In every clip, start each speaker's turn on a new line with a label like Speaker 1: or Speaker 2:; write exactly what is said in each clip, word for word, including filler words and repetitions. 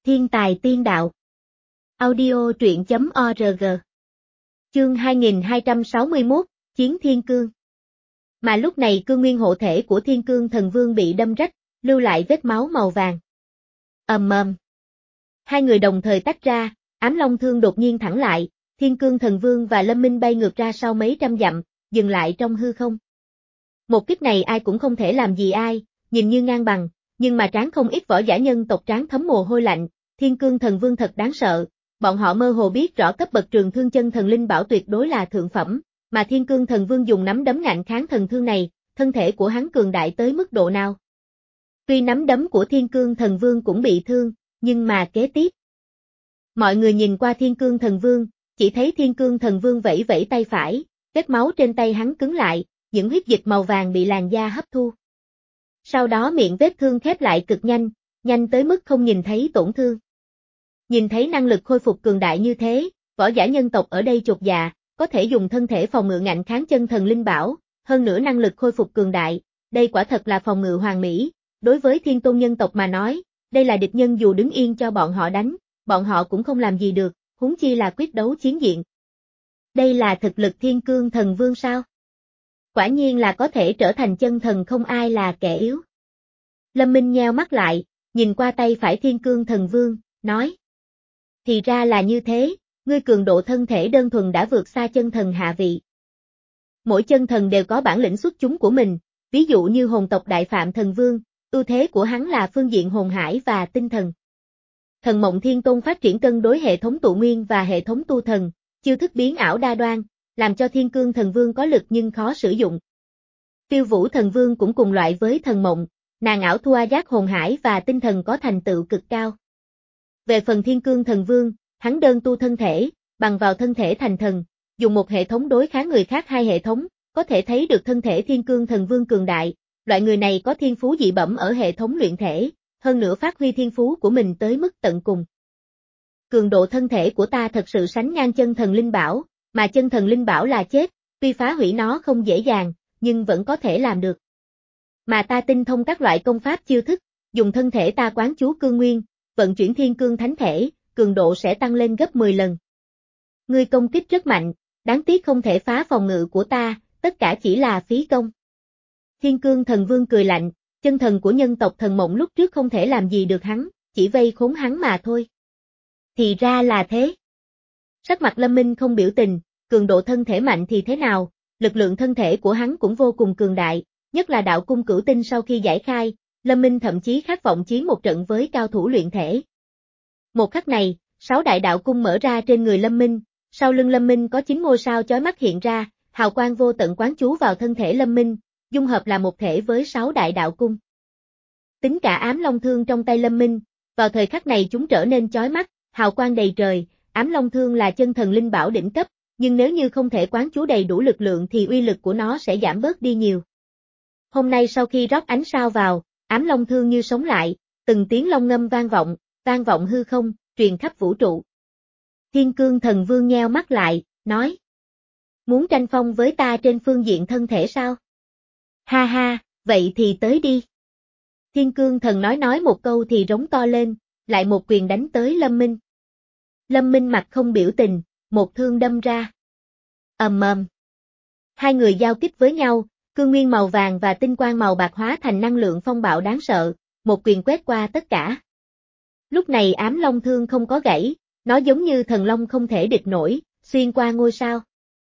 Speaker 1: Thiên tài tiên đạo. Audio truyện chấm org. Chương hai nghìn hai trăm sáu mươi mốt, Chiến Thiên Cương. Mà lúc này cương nguyên hộ thể của Thiên Cương Thần Vương bị đâm rách, lưu lại vết máu màu vàng. Ầm ầm. Hai người đồng thời tách ra, ám long thương đột nhiên thẳng lại, Thiên Cương Thần Vương và Lâm Minh bay ngược ra sau mấy trăm dặm, dừng lại trong hư không. Một kích này ai cũng không thể làm gì ai, nhìn như ngang bằng, nhưng mà tráng không ít võ giả nhân tộc tráng thấm mồ hôi lạnh. Thiên Cương Thần Vương thật đáng sợ, bọn họ mơ hồ biết rõ cấp bậc trường thương chân thần linh bảo tuyệt đối là thượng phẩm, mà Thiên Cương Thần Vương dùng nắm đấm ngạnh kháng thần thương này, thân thể của hắn cường đại tới mức độ nào. Tuy nắm đấm của Thiên Cương Thần Vương cũng bị thương, nhưng mà kế tiếp. Mọi người nhìn qua Thiên Cương Thần Vương, chỉ thấy Thiên Cương Thần Vương vẫy vẫy tay phải, vết máu trên tay hắn cứng lại, những huyết dịch màu vàng bị làn da hấp thu. Sau đó miệng vết thương khép lại cực nhanh, nhanh tới mức không nhìn thấy tổn thương. Nhìn thấy năng lực khôi phục cường đại như thế, võ giả nhân tộc ở đây chột dạ, có thể dùng thân thể phòng ngự ngạnh kháng chân thần linh bảo, hơn nữa năng lực khôi phục cường đại, đây quả thật là phòng ngự hoàn mỹ, đối với thiên tôn nhân tộc mà nói, đây là địch nhân dù đứng yên cho bọn họ đánh, bọn họ cũng không làm gì được, huống chi là quyết đấu chiến diện. Đây là thực lực Thiên Cương Thần Vương sao? Quả nhiên là có thể trở thành chân thần, không ai là kẻ yếu. Lâm Minh nheo mắt lại, nhìn qua tay phải Thiên Cương Thần Vương, nói. Thì ra là như thế, ngươi cường độ thân thể đơn thuần đã vượt xa chân thần hạ vị. Mỗi chân thần đều có bản lĩnh xuất chúng của mình, ví dụ như hồn tộc Đại Phạm Thần Vương, ưu thế của hắn là phương diện hồn hải và tinh thần. Thần Mộng Thiên Tôn phát triển cân đối hệ thống tụ nguyên và hệ thống tu thần, chiêu thức biến ảo đa đoan, làm cho Thiên Cương Thần Vương có lực nhưng khó sử dụng. Tiêu Vũ Thần Vương cũng cùng loại với Thần Mộng, nàng ảo thua giác hồn hải và tinh thần có thành tựu cực cao. Về phần Thiên Cương Thần Vương, hắn đơn tu thân thể, bằng vào thân thể thành thần, dùng một hệ thống đối kháng người khác hai hệ thống, có thể thấy được thân thể Thiên Cương Thần Vương cường đại, loại người này có thiên phú dị bẩm ở hệ thống luyện thể, hơn nữa phát huy thiên phú của mình tới mức tận cùng. Cường độ thân thể của ta thật sự sánh ngang chân thần linh bảo, mà chân thần linh bảo là chết, tuy phá hủy nó không dễ dàng, nhưng vẫn có thể làm được. Mà ta tinh thông các loại công pháp chiêu thức, dùng thân thể ta quán chú cương nguyên, vận chuyển thiên cương thánh thể, cường độ sẽ tăng lên gấp mười lần. Ngươi công kích rất mạnh, đáng tiếc không thể phá phòng ngự của ta, tất cả chỉ là phí công. Thiên Cương Thần Vương cười lạnh, chân thần của nhân tộc Thần Mộng lúc trước không thể làm gì được hắn, chỉ vây khốn hắn mà thôi. Thì ra là thế. Sắc mặt Lâm Minh không biểu tình, cường độ thân thể mạnh thì thế nào, lực lượng thân thể của hắn cũng vô cùng cường đại, nhất là đạo cung cửu tinh sau khi giải khai, Lâm Minh thậm chí khát vọng chiến một trận với cao thủ luyện thể. Một khắc này, sáu đại đạo cung mở ra trên người Lâm Minh, sau lưng Lâm Minh có chín ngôi sao chói mắt hiện ra, hào quang vô tận quán chú vào thân thể Lâm Minh, dung hợp là một thể với sáu đại đạo cung. Tính cả ám long thương trong tay Lâm Minh, vào thời khắc này chúng trở nên chói mắt, hào quang đầy trời, ám long thương là chân thần linh bảo đỉnh cấp, nhưng nếu như không thể quán chú đầy đủ lực lượng thì uy lực của nó sẽ giảm bớt đi nhiều. Hôm nay sau khi rót ánh sao vào, ám long thương như sống lại, từng tiếng long ngâm vang vọng, vang vọng hư không, truyền khắp vũ trụ. Thiên Cương Thần Vương nheo mắt lại, nói. Muốn tranh phong với ta trên phương diện thân thể sao? Ha ha, vậy thì tới đi. Thiên Cương Thần nói nói một câu thì rống to lên, lại một quyền đánh tới Lâm Minh. Lâm Minh mặt không biểu tình, một thương đâm ra. Ầm ầm. Hai người giao kích với nhau, cương nguyên màu vàng và tinh quang màu bạc hóa thành năng lượng phong bạo đáng sợ, một quyền quét qua tất cả. Lúc này ám long thương không có gãy, nó giống như thần long không thể địch nổi, xuyên qua ngôi sao.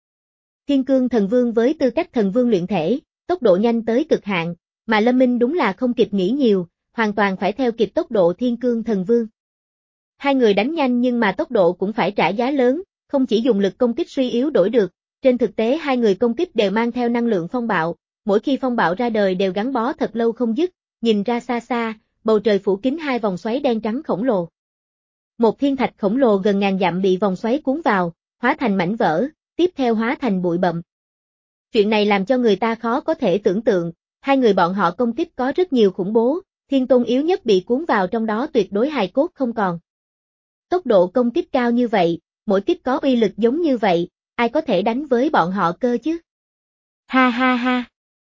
Speaker 1: Thiên Cương Thần Vương với tư cách thần vương luyện thể, tốc độ nhanh tới cực hạn, mà Lâm Minh đúng là không kịp nghĩ nhiều, hoàn toàn phải theo kịp tốc độ Thiên Cương Thần Vương. Hai người đánh nhanh nhưng mà tốc độ cũng phải trả giá lớn, không chỉ dùng lực công kích suy yếu đổi được, trên thực tế hai người công kích đều mang theo năng lượng phong bạo, mỗi khi phong bạo ra đời đều gắn bó thật lâu không dứt, nhìn ra xa xa, bầu trời phủ kín hai vòng xoáy đen trắng khổng lồ. Một thiên thạch khổng lồ gần ngàn dặm bị vòng xoáy cuốn vào, hóa thành mảnh vỡ, tiếp theo hóa thành bụi bặm. Chuyện này làm cho người ta khó có thể tưởng tượng, hai người bọn họ công kích có rất nhiều khủng bố, thiên tôn yếu nhất bị cuốn vào trong đó tuyệt đối hài cốt không còn. Tốc độ công kích cao như vậy, mỗi kích có uy lực giống như vậy, ai có thể đánh với bọn họ cơ chứ? Ha ha ha!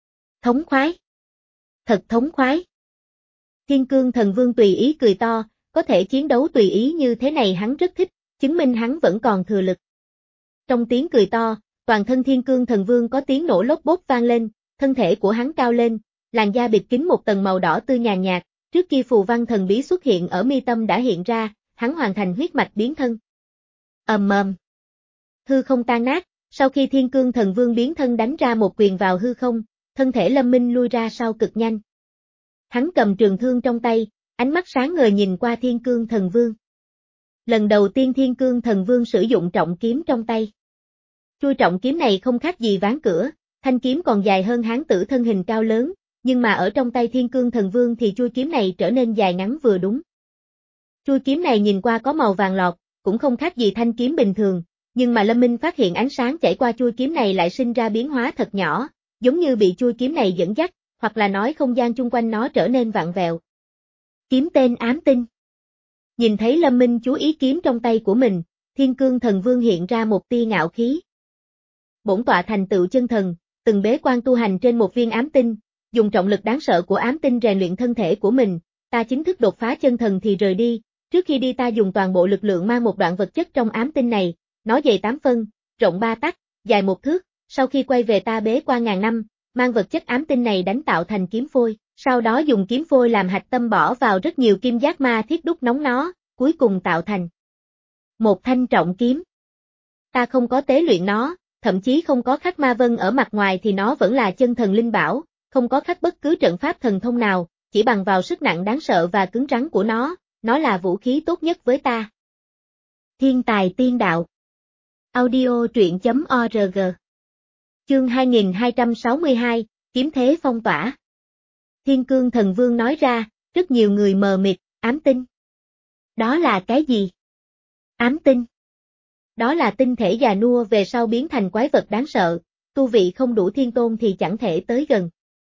Speaker 1: Thống khoái! Thật thống khoái! Thiên Cương Thần Vương tùy ý cười to, có thể chiến đấu tùy ý như thế này hắn rất thích, chứng minh hắn vẫn còn thừa lực. Trong tiếng cười to, toàn thân Thiên Cương Thần Vương có tiếng nổ lốp bốp vang lên, thân thể của hắn cao lên, làn da bịt kín một tầng màu đỏ tươi nhàn nhạt, trước khi phù văn thần bí xuất hiện ở mi tâm đã hiện ra, hắn hoàn thành huyết mạch biến thân. Ầm ầm. Hư không tan nát, sau khi Thiên Cương Thần Vương biến thân đánh ra một quyền vào hư không, thân thể Lâm Minh lui ra sau cực nhanh. Hắn cầm trường thương trong tay, ánh mắt sáng ngời nhìn qua Thiên Cương Thần Vương. Lần đầu tiên Thiên Cương Thần Vương sử dụng trọng kiếm trong tay. Chuôi trọng kiếm này không khác gì ván cửa, thanh kiếm còn dài hơn hán tử thân hình cao lớn, nhưng mà ở trong tay Thiên Cương Thần Vương thì chuôi kiếm này trở nên dài ngắn vừa đúng. Chuôi kiếm này nhìn qua có màu vàng lọt, cũng không khác gì thanh kiếm bình thường, nhưng mà Lâm Minh phát hiện ánh sáng chảy qua chuôi kiếm này lại sinh ra biến hóa thật nhỏ, giống như bị chuôi kiếm này dẫn dắt, hoặc là nói không gian chung quanh nó trở nên vặn vẹo. Kiếm tên ám tinh. Nhìn thấy Lâm Minh chú ý kiếm trong tay của mình, Thiên Cương Thần Vương hiện ra một tia ngạo khí. Bổn tọa thành tựu chân thần, từng bế quan tu hành trên một viên ám tinh, dùng trọng lực đáng sợ của ám tinh rèn luyện thân thể của mình, ta chính thức đột phá chân thần thì rời đi, trước khi đi ta dùng toàn bộ lực lượng mang một đoạn vật chất trong ám tinh này, nó dày tám phân, rộng ba tấc, dài một thước, sau khi quay về ta bế quan ngàn năm, mang vật chất ám tinh này đánh tạo thành kiếm phôi, sau đó dùng kiếm phôi làm hạch tâm bỏ vào rất nhiều kim giác ma thiết đúc nóng nó, cuối cùng tạo thành một thanh trọng kiếm. Ta không có tế luyện nó, thậm chí không có khắc ma vân ở mặt ngoài thì nó vẫn là chân thần linh bảo, không có khắc bất cứ trận pháp thần thông nào, chỉ bằng vào sức nặng đáng sợ và cứng rắn của nó, nó là vũ khí tốt nhất với ta. Thiên tài tiên đạo. Audio truyện chấm org. Chương hai nghìn hai trăm sáu mươi hai, kiếm thế phong tỏa. Thiên Cương Thần Vương nói ra, rất nhiều người mờ mịt, ám tinh. Đó là cái gì? Ám tinh. Đó là tinh thể già nua về sau biến thành quái vật đáng sợ, tu vị không đủ thiên tôn thì chẳng thể tới gần.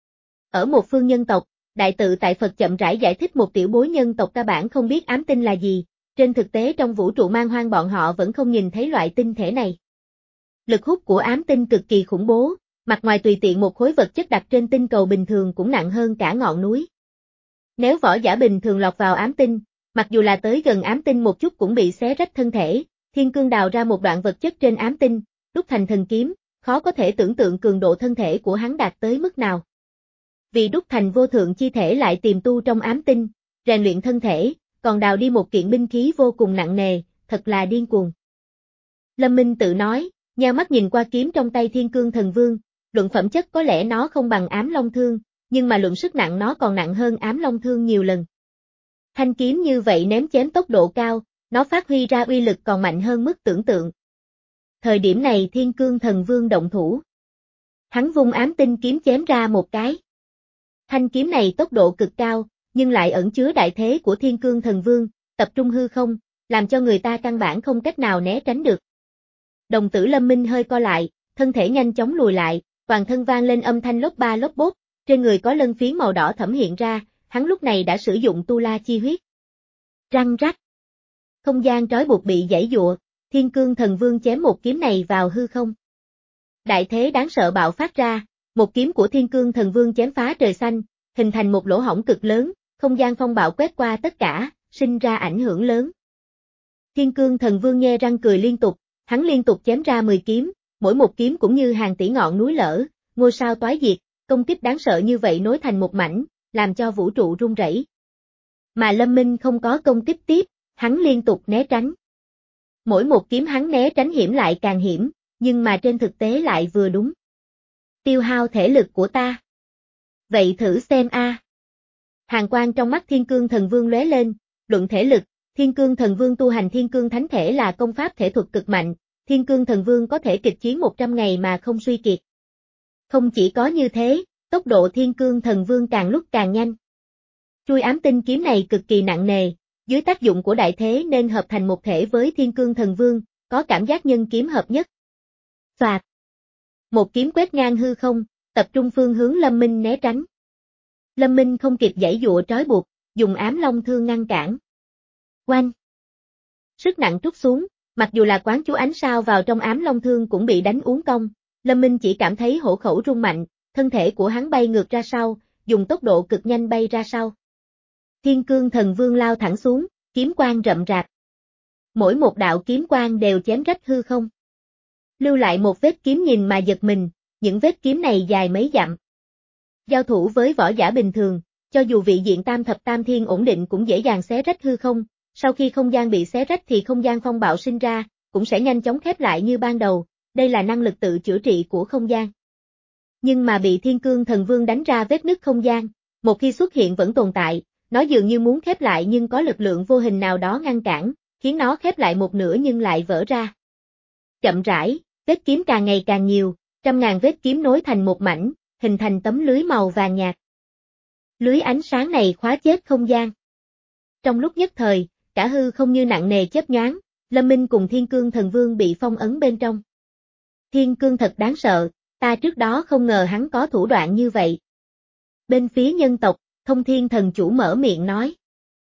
Speaker 1: Ở một phương nhân tộc, đại tự tại Phật chậm rãi giải thích một tiểu bối nhân tộc ca bản không biết ám tinh là gì, trên thực tế trong vũ trụ man hoang bọn họ vẫn không nhìn thấy loại tinh thể này. Lực hút của ám tinh cực kỳ khủng bố, mặt ngoài tùy tiện một khối vật chất đặt trên tinh cầu bình thường cũng nặng hơn cả ngọn núi. Nếu võ giả bình thường lọt vào ám tinh, mặc dù là tới gần ám tinh một chút cũng bị xé rách thân thể, Thiên Cương đào ra một đoạn vật chất trên ám tinh, đúc thành thần kiếm, khó có thể tưởng tượng cường độ thân thể của hắn đạt tới mức nào. Vì đúc thành vô thượng chi thể lại tiềm tu trong ám tinh, rèn luyện thân thể, còn đào đi một kiện binh khí vô cùng nặng nề, thật là điên cuồng. Lâm Minh tự nói, nheo mắt nhìn qua kiếm trong tay Thiên Cương Thần Vương, luận phẩm chất có lẽ nó không bằng ám long thương, nhưng mà luận sức nặng nó còn nặng hơn ám long thương nhiều lần. Thanh kiếm như vậy ném chém tốc độ cao, nó phát huy ra uy lực còn mạnh hơn mức tưởng tượng. Thời điểm này Thiên Cương Thần Vương động thủ. Hắn vung ám tinh kiếm chém ra một cái. Thanh kiếm này tốc độ cực cao, nhưng lại ẩn chứa đại thế của Thiên Cương Thần Vương, tập trung hư không, làm cho người ta căn bản không cách nào né tránh được. Đồng tử Lâm Minh hơi co lại, thân thể nhanh chóng lùi lại, toàn thân vang lên âm thanh lốp ba lốp bốp, trên người có lân phiến màu đỏ thẫm hiện ra, hắn lúc này đã sử dụng tu la chi huyết. Răng rắc. Không gian trói buộc bị giãy giụa, Thiên Cương Thần Vương chém một kiếm này vào hư không. Đại thế đáng sợ bạo phát ra, một kiếm của Thiên Cương Thần Vương chém phá trời xanh, hình thành một lỗ hổng cực lớn, không gian phong bạo quét qua tất cả, sinh ra ảnh hưởng lớn. Thiên Cương Thần Vương nhe răng cười liên tục, hắn liên tục chém ra mười kiếm, mỗi một kiếm cũng như hàng tỷ ngọn núi lở, ngôi sao toái diệt, công kích đáng sợ như vậy nối thành một mảnh, làm cho vũ trụ rung rẩy. Mà Lâm Minh không có công kích tiếp, hắn liên tục né tránh. Mỗi một kiếm hắn né tránh hiểm lại càng hiểm, nhưng mà trên thực tế lại vừa đúng. Tiêu hao thể lực của ta. Vậy thử xem a. À. Hàn quang trong mắt Thiên Cương Thần Vương lóe lên, luận thể lực, Thiên Cương Thần Vương tu hành Thiên Cương Thánh Thể là công pháp thể thuật cực mạnh, Thiên Cương Thần Vương có thể kịch chiến một trăm ngày mà không suy kiệt. Không chỉ có như thế, tốc độ Thiên Cương Thần Vương càng lúc càng nhanh. Chuôi ám tinh kiếm này cực kỳ nặng nề, dưới tác dụng của đại thế nên hợp thành một thể với Thiên Cương Thần Vương, có cảm giác nhân kiếm hợp nhất. Phạt. Một kiếm quét ngang hư không, tập trung phương hướng Lâm Minh né tránh. Lâm Minh không kịp giãy giụa trói buộc, dùng ám long thương ngăn cản. Oanh. Sức nặng trút xuống, mặc dù là quán chú ánh sao vào trong ám long thương cũng bị đánh uốn cong, Lâm Minh chỉ cảm thấy hổ khẩu rung mạnh, thân thể của hắn bay ngược ra sau, dùng tốc độ cực nhanh bay ra sau. Thiên Cương Thần Vương lao thẳng xuống, kiếm quang rậm rạp. Mỗi một đạo kiếm quang đều chém rách hư không. Lưu lại một vết kiếm nhìn mà giật mình, những vết kiếm này dài mấy dặm. Giao thủ với võ giả bình thường, cho dù vị diện tam thập tam thiên ổn định cũng dễ dàng xé rách hư không, sau khi không gian bị xé rách thì không gian phong bạo sinh ra, cũng sẽ nhanh chóng khép lại như ban đầu, đây là năng lực tự chữa trị của không gian. Nhưng mà bị Thiên Cương Thần Vương đánh ra vết nứt không gian, một khi xuất hiện vẫn tồn tại, nó dường như muốn khép lại nhưng có lực lượng vô hình nào đó ngăn cản, khiến nó khép lại một nửa nhưng lại vỡ ra. Chậm rãi, vết kiếm càng ngày càng nhiều, trăm ngàn vết kiếm nối thành một mảnh, hình thành tấm lưới màu vàng nhạt. Lưới ánh sáng này khóa chết không gian. Trong lúc nhất thời, cả hư không như nặng nề chớp nhoáng, Lâm Minh cùng Thiên Cương Thần Vương bị phong ấn bên trong. Thiên Cương thật đáng sợ, ta trước đó không ngờ hắn có thủ đoạn như vậy. Bên phía nhân tộc, Thông Thiên Thần Chủ mở miệng nói.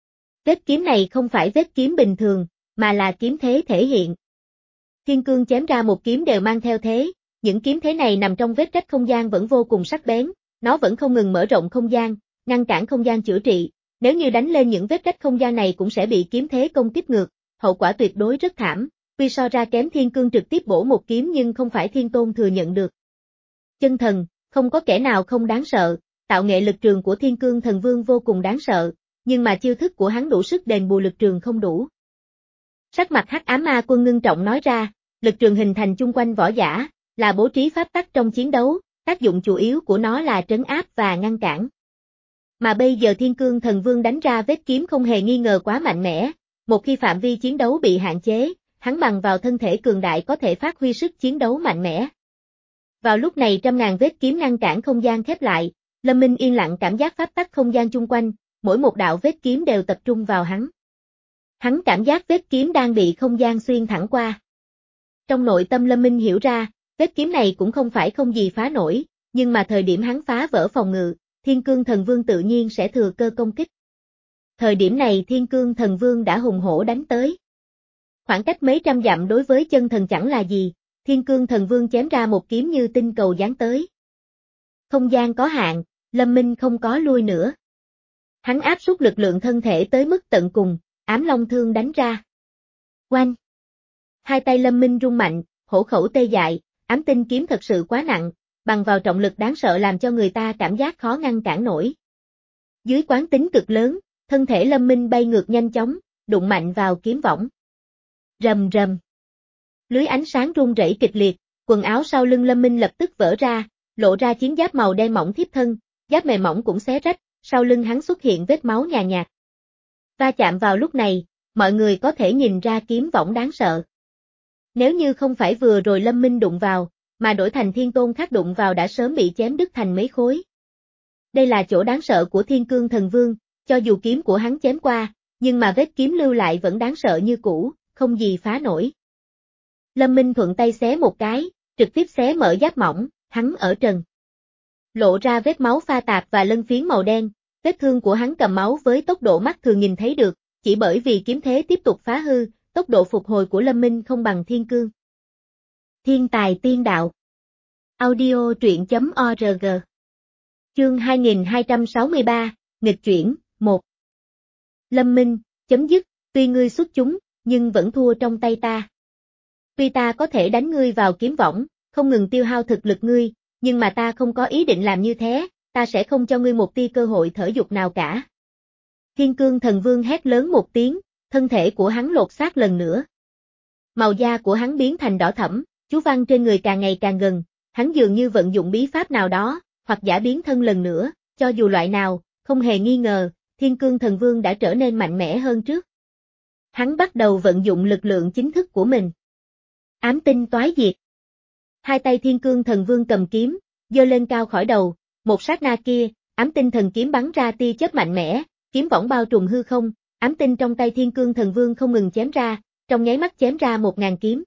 Speaker 1: Vết kiếm này không phải vết kiếm bình thường, mà là kiếm thế thể hiện. Thiên Cương chém ra một kiếm đều mang theo thế, những kiếm thế này nằm trong vết rách không gian vẫn vô cùng sắc bén, nó vẫn không ngừng mở rộng không gian, ngăn cản không gian chữa trị, nếu như đánh lên những vết rách không gian này cũng sẽ bị kiếm thế công kích ngược, hậu quả tuyệt đối rất thảm, tuy so ra kém Thiên Cương trực tiếp bổ một kiếm nhưng không phải Thiên Tôn thừa nhận được. Chân thần, không có kẻ nào không đáng sợ, tạo nghệ lực trường của Thiên Cương Thần Vương vô cùng đáng sợ, nhưng mà chiêu thức của hắn đủ sức đền bù lực trường không đủ. Sắc mặt Hắc Ám Ma Quân ngưng trọng nói ra, lực trường hình thành chung quanh võ giả, là bố trí pháp tắc trong chiến đấu, tác dụng chủ yếu của nó là trấn áp và ngăn cản. Mà bây giờ Thiên Cương Thần Vương đánh ra vết kiếm không hề nghi ngờ quá mạnh mẽ, một khi phạm vi chiến đấu bị hạn chế, hắn bằng vào thân thể cường đại có thể phát huy sức chiến đấu mạnh mẽ. Vào lúc này trăm ngàn vết kiếm ngăn cản không gian khép lại, Lâm Minh yên lặng cảm giác pháp tắc không gian chung quanh, mỗi một đạo vết kiếm đều tập trung vào hắn. Hắn cảm giác vết kiếm đang bị không gian xuyên thẳng qua. Trong nội tâm Lâm Minh hiểu ra, vết kiếm này cũng không phải không gì phá nổi, nhưng mà thời điểm hắn phá vỡ phòng ngự, Thiên Cương Thần Vương tự nhiên sẽ thừa cơ công kích. Thời điểm này Thiên Cương Thần Vương đã hùng hổ đánh tới. Khoảng cách mấy trăm dặm đối với chân thần chẳng là gì, Thiên Cương Thần Vương chém ra một kiếm như tinh cầu giáng tới. Không gian có hạn, Lâm Minh không có lui nữa. Hắn áp suất lực lượng thân thể tới mức tận cùng, ám long thương đánh ra. Oanh! Hai tay Lâm Minh rung mạnh, hổ khẩu tê dại, ám tinh kiếm thật sự quá nặng, bằng vào trọng lực đáng sợ làm cho người ta cảm giác khó ngăn cản nổi. Dưới quán tính cực lớn, thân thể Lâm Minh bay ngược nhanh chóng, đụng mạnh vào kiếm võng. Rầm rầm. Lưới ánh sáng rung rẩy kịch liệt, quần áo sau lưng Lâm Minh lập tức vỡ ra, lộ ra chiến giáp màu đen mỏng thiếp thân, giáp mềm mỏng cũng xé rách, sau lưng hắn xuất hiện vết máu nhàn nhạt. Va chạm vào lúc này, mọi người có thể nhìn ra kiếm võng đáng sợ. Nếu như không phải vừa rồi Lâm Minh đụng vào, mà đổi thành Thiên Tôn khác đụng vào đã sớm bị chém đứt thành mấy khối. Đây là chỗ đáng sợ của Thiên Cương Thần Vương, cho dù kiếm của hắn chém qua, nhưng mà vết kiếm lưu lại vẫn đáng sợ như cũ, không gì phá nổi. Lâm Minh thuận tay xé một cái, trực tiếp xé mở giáp mỏng, hắn ở trần. Lộ ra vết máu pha tạp và lân phiến màu đen, vết thương của hắn cầm máu với tốc độ mắt thường nhìn thấy được, chỉ bởi vì kiếm thế tiếp tục phá hư, tốc độ phục hồi của Lâm Minh không bằng Thiên Cương. Thiên tài tiên đạo. Audio truyện chấm org. Chương hai nghìn hai trăm sáu mươi ba, nghịch chuyển, một. Lâm Minh, chấm dứt, tuy ngươi xuất chúng, nhưng vẫn thua trong tay ta. Tuy ta có thể đánh ngươi vào kiếm võng, không ngừng tiêu hao thực lực ngươi, nhưng mà ta không có ý định làm như thế, ta sẽ không cho ngươi một tia cơ hội thở dục nào cả. Thiên Cương Thần Vương hét lớn một tiếng, thân thể của hắn lột xác lần nữa. Màu da của hắn biến thành đỏ thẫm, chú văn trên người càng ngày càng gần, hắn dường như vận dụng bí pháp nào đó, hoặc giả biến thân lần nữa, cho dù loại nào, không hề nghi ngờ, Thiên Cương Thần Vương đã trở nên mạnh mẽ hơn trước. Hắn bắt đầu vận dụng lực lượng chính thức của mình. Ám tinh toái diệt. Hai tay Thiên Cương Thần Vương cầm kiếm, giơ lên cao khỏi đầu, một sát na kia, ám tinh thần kiếm bắn ra tia chớp mạnh mẽ, kiếm võng bao trùm hư không, ám tinh trong tay Thiên Cương Thần Vương không ngừng chém ra, trong nháy mắt chém ra một ngàn kiếm.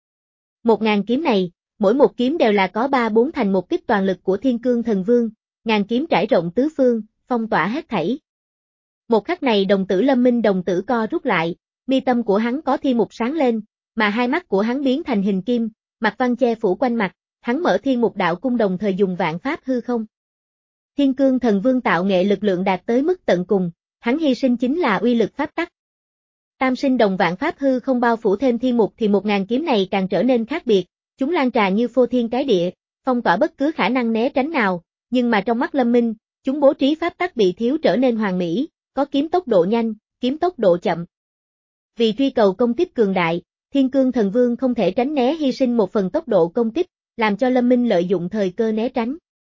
Speaker 1: Một ngàn kiếm này, mỗi một kiếm đều là có ba bốn thành một kích toàn lực của Thiên Cương Thần Vương, ngàn kiếm trải rộng tứ phương, phong tỏa hết thảy. Một khắc này đồng tử Lâm Minh đồng tử co rút lại, mi tâm của hắn có thi mục sáng lên, mà hai mắt của hắn biến thành hình kim, mặt văn che phủ quanh mặt, hắn mở thiên mục đạo cung đồng thời dùng vạn pháp hư không. Thiên Cương Thần Vương tạo nghệ lực lượng đạt tới mức tận cùng, hắn hy sinh chính là uy lực pháp tắc. Tam sinh đồng vạn pháp hư không bao phủ thêm thiên mục thì một ngàn kiếm này càng trở nên khác biệt, chúng lan trà như phô thiên cái địa, phong tỏa bất cứ khả năng né tránh nào, nhưng mà trong mắt Lâm Minh, chúng bố trí pháp tắc bị thiếu trở nên hoàn mỹ, có kiếm tốc độ nhanh, kiếm tốc độ chậm. Vì truy cầu công kích cường đại, Thiên Cương Thần Vương không thể tránh né hy sinh một phần tốc độ công kích, làm cho Lâm Minh lợi dụng thời cơ né tránh.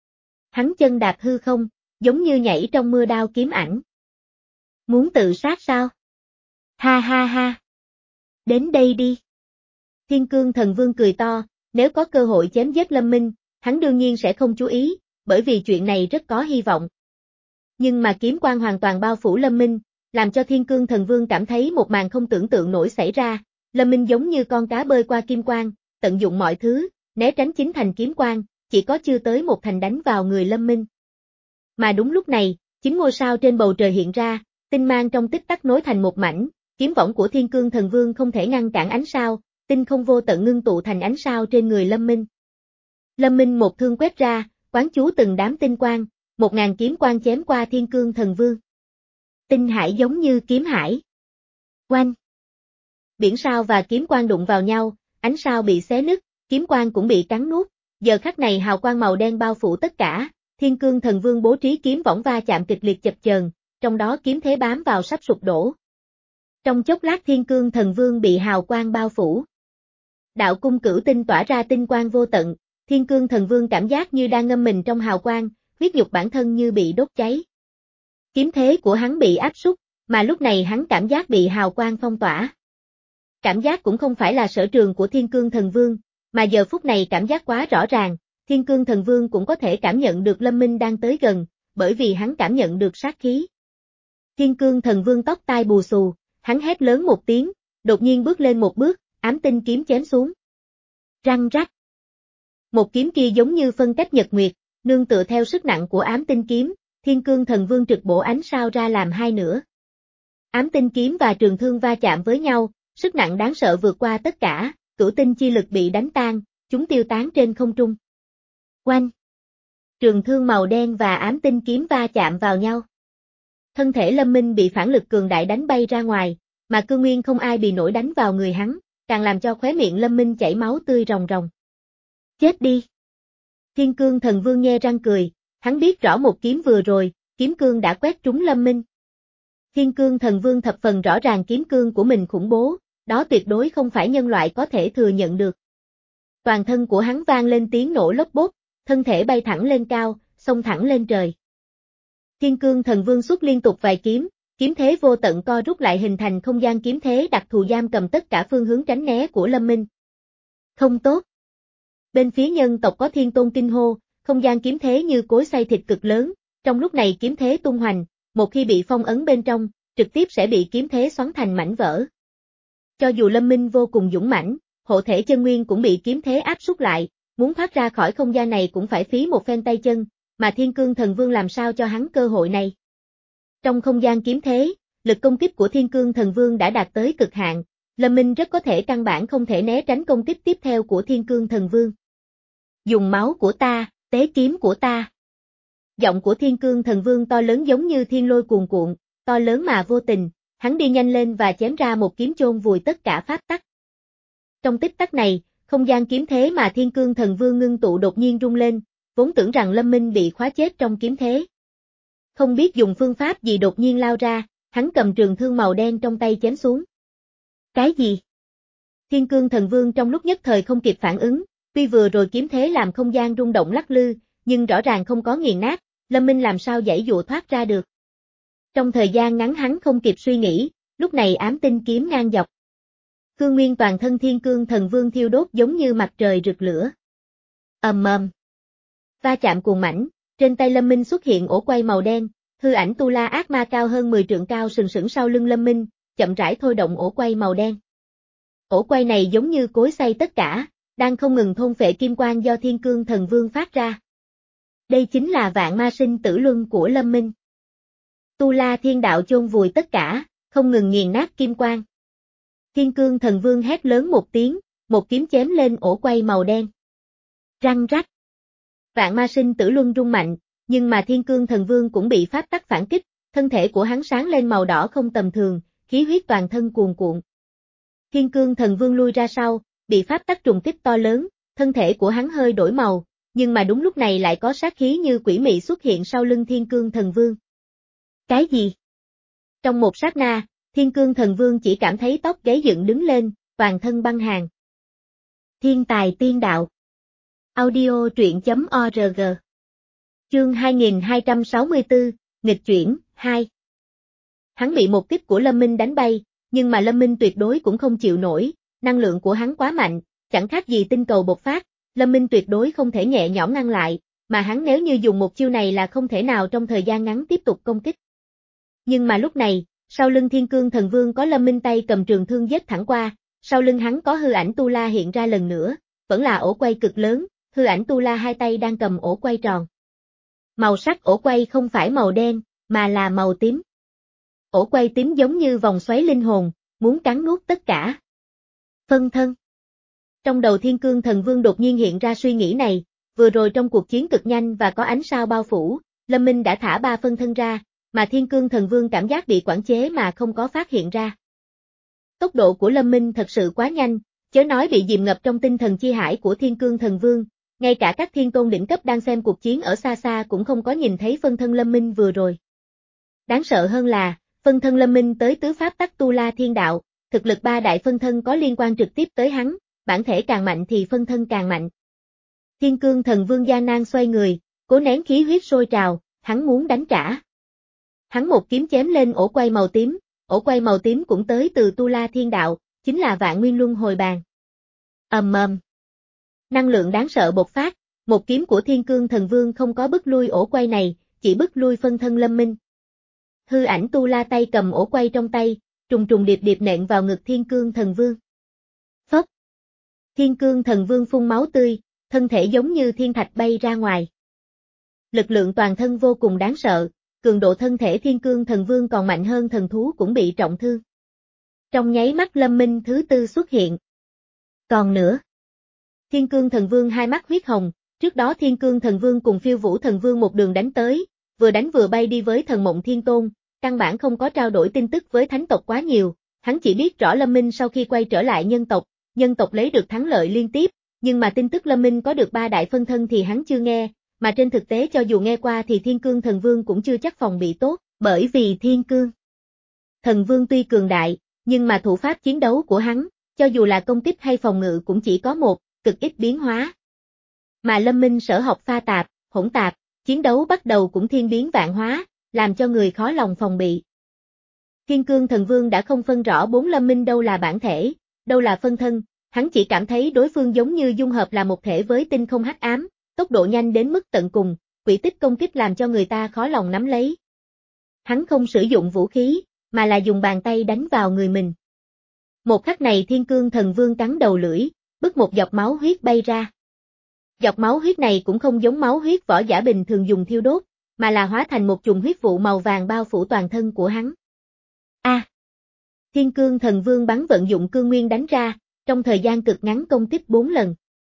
Speaker 1: Hắn chân đạp hư không, giống như nhảy trong mưa đao kiếm ảnh. Muốn tự sát sao? Ha ha ha! Đến đây đi! Thiên Cương Thần Vương cười to, nếu có cơ hội chém giết Lâm Minh, hắn đương nhiên sẽ không chú ý, bởi vì chuyện này rất có hy vọng. Nhưng mà kiếm quang hoàn toàn bao phủ Lâm Minh, làm cho Thiên Cương Thần Vương cảm thấy một màn không tưởng tượng nổi xảy ra, Lâm Minh giống như con cá bơi qua kim quang, tận dụng mọi thứ, né tránh chính thành kiếm quang, chỉ có chưa tới một thành đánh vào người Lâm Minh. Mà đúng lúc này, chín ngôi sao trên bầu trời hiện ra, tinh mang trong tích tắc nối thành một mảnh, kiếm võng của Thiên Cương Thần Vương không thể ngăn cản ánh sao, tinh không vô tận ngưng tụ thành ánh sao trên người Lâm Minh. Lâm Minh một thương quét ra, quán chú từng đám tinh quang, một ngàn kiếm quang chém qua Thiên Cương Thần Vương. Tinh hải giống như kiếm hải. Oanh! Biển sao và kiếm quang đụng vào nhau, ánh sao bị xé nứt, kiếm quang cũng bị cắn nuốt, giờ khắc này hào quang màu đen bao phủ tất cả, Thiên Cương Thần Vương bố trí kiếm võng va chạm kịch liệt chập chờn, trong đó kiếm thế bám vào sắp sụp đổ. Trong chốc lát Thiên Cương Thần Vương bị hào quang bao phủ. Đạo cung cửu tinh tỏa ra tinh quang vô tận, Thiên Cương Thần Vương cảm giác như đang ngâm mình trong hào quang, huyết nhục bản thân như bị đốt cháy. Kiếm thế của hắn bị áp súc, mà lúc này hắn cảm giác bị hào quang phong tỏa. Cảm giác cũng không phải là sở trường của Thiên Cương Thần Vương, mà giờ phút này cảm giác quá rõ ràng, Thiên Cương Thần Vương cũng có thể cảm nhận được Lâm Minh đang tới gần, bởi vì hắn cảm nhận được sát khí. Thiên Cương Thần Vương tóc tai bù xù, hắn hét lớn một tiếng, đột nhiên bước lên một bước, ám tinh kiếm chém xuống. Răng rắc. Một kiếm kia giống như phân cách nhật nguyệt, nương tựa theo sức nặng của ám tinh kiếm, Thiên Cương Thần Vương trực bổ ánh sao ra làm hai nửa. Ám tinh kiếm và trường thương va chạm với nhau, sức nặng đáng sợ vượt qua tất cả, cửu tinh chi lực bị đánh tan, chúng tiêu tán trên không trung. Oanh! Trường thương màu đen và ám tinh kiếm va chạm vào nhau. Thân thể Lâm Minh bị phản lực cường đại đánh bay ra ngoài, mà cương nguyên không ai bị nổi đánh vào người hắn, càng làm cho khóe miệng Lâm Minh chảy máu tươi ròng ròng. Chết đi! Thiên Cương Thần Vương nhe răng cười, hắn biết rõ một kiếm vừa rồi, kiếm cương đã quét trúng Lâm Minh. Thiên Cương Thần Vương thập phần rõ ràng kiếm cương của mình khủng bố, đó tuyệt đối không phải nhân loại có thể thừa nhận được. Toàn thân của hắn vang lên tiếng nổ lốp bốp, thân thể bay thẳng lên cao, xông thẳng lên trời. Thiên Cương Thần Vương xuất liên tục vài kiếm, kiếm thế vô tận co rút lại hình thành không gian kiếm thế đặc thù giam cầm tất cả phương hướng tránh né của Lâm Minh. Không tốt. Bên phía nhân tộc có Thiên Tôn kinh hô, không gian kiếm thế như cối xay thịt cực lớn, trong lúc này kiếm thế tung hoành, một khi bị phong ấn bên trong, trực tiếp sẽ bị kiếm thế xoắn thành mảnh vỡ. Cho dù Lâm Minh vô cùng dũng mãnh, hộ thể chân nguyên cũng bị kiếm thế áp suất lại, muốn thoát ra khỏi không gian này cũng phải phí một phen tay chân, mà Thiên Cương Thần Vương làm sao cho hắn cơ hội này. Trong không gian kiếm thế, lực công kích của Thiên Cương Thần Vương đã đạt tới cực hạn, Lâm Minh rất có thể căn bản không thể né tránh công kích tiếp theo của Thiên Cương Thần Vương. Dùng máu của ta, tế kiếm của ta. Giọng của Thiên Cương Thần Vương to lớn giống như thiên lôi cuồn cuộn, to lớn mà vô tình, hắn đi nhanh lên và chém ra một kiếm chôn vùi tất cả pháp tắc. Trong tích tắc này, không gian kiếm thế mà Thiên Cương Thần Vương ngưng tụ đột nhiên rung lên, vốn tưởng rằng Lâm Minh bị khóa chết trong kiếm thế. Không biết dùng phương pháp gì đột nhiên lao ra, hắn cầm trường thương màu đen trong tay chém xuống. Cái gì? Thiên Cương Thần Vương trong lúc nhất thời không kịp phản ứng, tuy vừa rồi kiếm thế làm không gian rung động lắc lư, nhưng rõ ràng không có nghiền nát, Lâm Minh làm sao giãy dụa thoát ra được. Trong thời gian ngắn hắn không kịp suy nghĩ, lúc này ám tinh kiếm ngang dọc. Cương nguyên toàn thân Thiên Cương Thần Vương thiêu đốt giống như mặt trời rực lửa. Ầm ầm. Va chạm cuồng mãnh, trên tay Lâm Minh xuất hiện ổ quay màu đen, hư ảnh tu la ác ma cao hơn mười trượng cao sừng sững sau lưng Lâm Minh, chậm rãi thôi động ổ quay màu đen. Ổ quay này giống như cối xay tất cả, đang không ngừng thôn phệ kim quang do Thiên Cương Thần Vương phát ra. Đây chính là vạn ma sinh tử luân của Lâm Minh. Tu la thiên đạo chôn vùi tất cả, không ngừng nghiền nát kim quang. Thiên Cương Thần Vương hét lớn một tiếng, một kiếm chém lên ổ quay màu đen. Răng rắc. Vạn ma sinh tử luân rung mạnh, nhưng mà Thiên Cương Thần Vương cũng bị pháp tắc phản kích, thân thể của hắn sáng lên màu đỏ không tầm thường, khí huyết toàn thân cuồn cuộn. Thiên Cương Thần Vương lui ra sau, bị pháp tắc trùng kích to lớn, thân thể của hắn hơi đổi màu, nhưng mà đúng lúc này lại có sát khí như quỷ mị xuất hiện sau lưng Thiên Cương Thần Vương. Cái gì? Trong một sát na, Thiên Cương Thần Vương chỉ cảm thấy tóc gáy dựng đứng lên, toàn thân băng hàn. Thiên tài tiên đạo. Audio truyện chấm org. Chương hai nghìn hai trăm sáu mươi tư, nghịch chuyển, hai. Hắn bị một kích của Lâm Minh đánh bay, nhưng mà Lâm Minh tuyệt đối cũng không chịu nổi, năng lượng của hắn quá mạnh, chẳng khác gì tinh cầu bộc phát, Lâm Minh tuyệt đối không thể nhẹ nhõm ngăn lại, mà hắn nếu như dùng một chiêu này là không thể nào trong thời gian ngắn tiếp tục công kích. Nhưng mà lúc này, sau lưng Thiên Cương Thần Vương có Lâm Minh tay cầm trường thương giết thẳng qua, sau lưng hắn có hư ảnh Tu La hiện ra lần nữa, vẫn là ổ quay cực lớn, hư ảnh Tu La hai tay đang cầm ổ quay tròn. Màu sắc ổ quay không phải màu đen, mà là màu tím. Ổ quay tím giống như vòng xoáy linh hồn, muốn cắn nuốt tất cả. Phân thân. Trong đầu Thiên Cương Thần Vương đột nhiên hiện ra suy nghĩ này, vừa rồi trong cuộc chiến cực nhanh và có ánh sao bao phủ, Lâm Minh đã thả ba phân thân ra, mà Thiên Cương Thần Vương cảm giác bị quản chế mà không có phát hiện ra. Tốc độ của Lâm Minh thật sự quá nhanh, chớ nói bị dìm ngập trong tinh thần chi hải của Thiên Cương Thần Vương, ngay cả các thiên tôn đỉnh cấp đang xem cuộc chiến ở xa xa cũng không có nhìn thấy phân thân Lâm Minh vừa rồi. Đáng sợ hơn là, phân thân Lâm Minh tới tứ pháp tắc Tu La Thiên Đạo, thực lực ba đại phân thân có liên quan trực tiếp tới hắn, bản thể càng mạnh thì phân thân càng mạnh. Thiên Cương Thần Vương gian nan xoay người, cố nén khí huyết sôi trào, hắn muốn đánh trả. Hắn một kiếm chém lên ổ quay màu tím, ổ quay màu tím cũng tới từ Tu La Thiên Đạo, chính là Vạn Nguyên Luân Hồi Bàn. Ầm ầm. Năng lượng đáng sợ bộc phát, một kiếm của Thiên Cương Thần Vương không có bức lui ổ quay này, chỉ bức lui phân thân Lâm Minh. Hư ảnh Tu La tay cầm ổ quay trong tay, trùng trùng điệp điệp nện vào ngực Thiên Cương Thần Vương. Phốc. Thiên Cương Thần Vương phun máu tươi, thân thể giống như thiên thạch bay ra ngoài. Lực lượng toàn thân vô cùng đáng sợ, cường độ thân thể Thiên Cương Thần Vương còn mạnh hơn thần thú cũng bị trọng thương. Trong nháy mắt Lâm Minh thứ tư xuất hiện. Còn nữa. Thiên Cương Thần Vương hai mắt huyết hồng, trước đó Thiên Cương Thần Vương cùng Phiêu Vũ Thần Vương một đường đánh tới, vừa đánh vừa bay đi với Thần Mộng Thiên Tôn, căn bản không có trao đổi tin tức với thánh tộc quá nhiều, hắn chỉ biết rõ Lâm Minh sau khi quay trở lại nhân tộc, nhân tộc lấy được thắng lợi liên tiếp, nhưng mà tin tức Lâm Minh có được ba đại phân thân thì hắn chưa nghe, mà trên thực tế cho dù nghe qua thì Thiên Cương Thần Vương cũng chưa chắc phòng bị tốt, bởi vì Thiên Cương Thần Vương tuy cường đại, nhưng mà thủ pháp chiến đấu của hắn, cho dù là công kích hay phòng ngự cũng chỉ có một, cực ít biến hóa. Mà Lâm Minh sở học pha tạp, hỗn tạp, chiến đấu bắt đầu cũng thiên biến vạn hóa, làm cho người khó lòng phòng bị. Thiên Cương Thần Vương đã không phân rõ bốn Lâm Minh đâu là bản thể, đâu là phân thân, hắn chỉ cảm thấy đối phương giống như dung hợp là một thể với tinh không hắc ám, tốc độ nhanh đến mức tận cùng, quỹ tích công kích làm cho người ta khó lòng nắm lấy. Hắn không sử dụng vũ khí, mà là dùng bàn tay đánh vào người mình. Một khắc này Thiên Cương Thần Vương cắn đầu lưỡi, bứt một giọt máu huyết bay ra. Giọt máu huyết này cũng không giống máu huyết võ giả bình thường dùng thiêu đốt, mà là hóa thành một chùm huyết vụ màu vàng bao phủ toàn thân của hắn. A! À, Thiên Cương Thần Vương bắn vận dụng cương nguyên đánh ra, trong thời gian cực ngắn công kích bốn lần.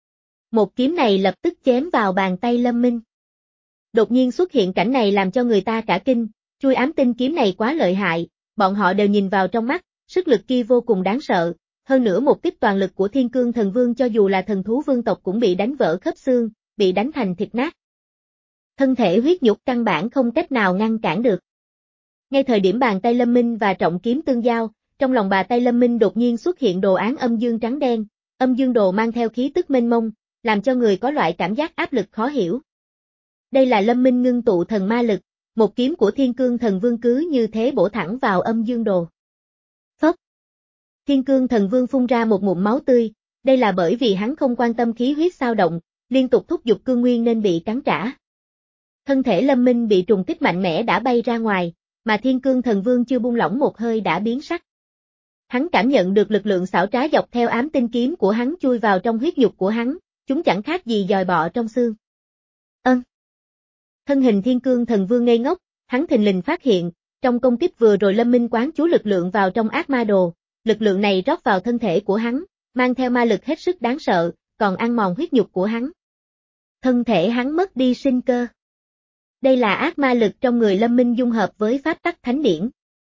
Speaker 1: Một kiếm này lập tức chém vào bàn tay Lâm Minh. Đột nhiên xuất hiện cảnh này làm cho người ta cả kinh, chui ám tinh kiếm này quá lợi hại, bọn họ đều nhìn vào trong mắt, sức lực kia vô cùng đáng sợ, hơn nữa một kích toàn lực của Thiên Cương Thần Vương cho dù là thần thú vương tộc cũng bị đánh vỡ khớp xương, bị đánh thành thịt nát. Thân thể huyết nhục căn bản không cách nào ngăn cản được. Ngay thời điểm bàn tay Lâm Minh và trọng kiếm tương giao, trong lòng bàn tay Lâm Minh đột nhiên xuất hiện đồ án âm dương trắng đen, âm dương đồ mang theo khí tức mênh mông, làm cho người có loại cảm giác áp lực khó hiểu. Đây là Lâm Minh ngưng tụ thần ma lực, một kiếm của Thiên Cương Thần Vương cứ như thế bổ thẳng vào âm dương đồ. Phốc. Thiên Cương Thần Vương phun ra một ngụm máu tươi, đây là bởi vì hắn không quan tâm khí huyết sao động, liên tục thúc giục cương nguyên nên bị cắn trả. Thân thể Lâm Minh bị trùng kích mạnh mẽ đã bay ra ngoài, mà Thiên Cương Thần Vương chưa buông lỏng một hơi đã biến sắc. Hắn cảm nhận được lực lượng xảo trá dọc theo ám tinh kiếm của hắn chui vào trong huyết nhục của hắn, chúng chẳng khác gì dòi bọ trong xương. Ân. Thân hình Thiên Cương Thần Vương ngây ngốc, hắn thình lình phát hiện, trong công kích vừa rồi Lâm Minh quán chú lực lượng vào trong ác ma đồ, lực lượng này rót vào thân thể của hắn, mang theo ma lực hết sức đáng sợ, còn ăn mòn huyết nhục của hắn. Thân thể hắn mất đi sinh cơ. Đây là ác ma lực trong người Lâm Minh dung hợp với pháp tắc thánh điển.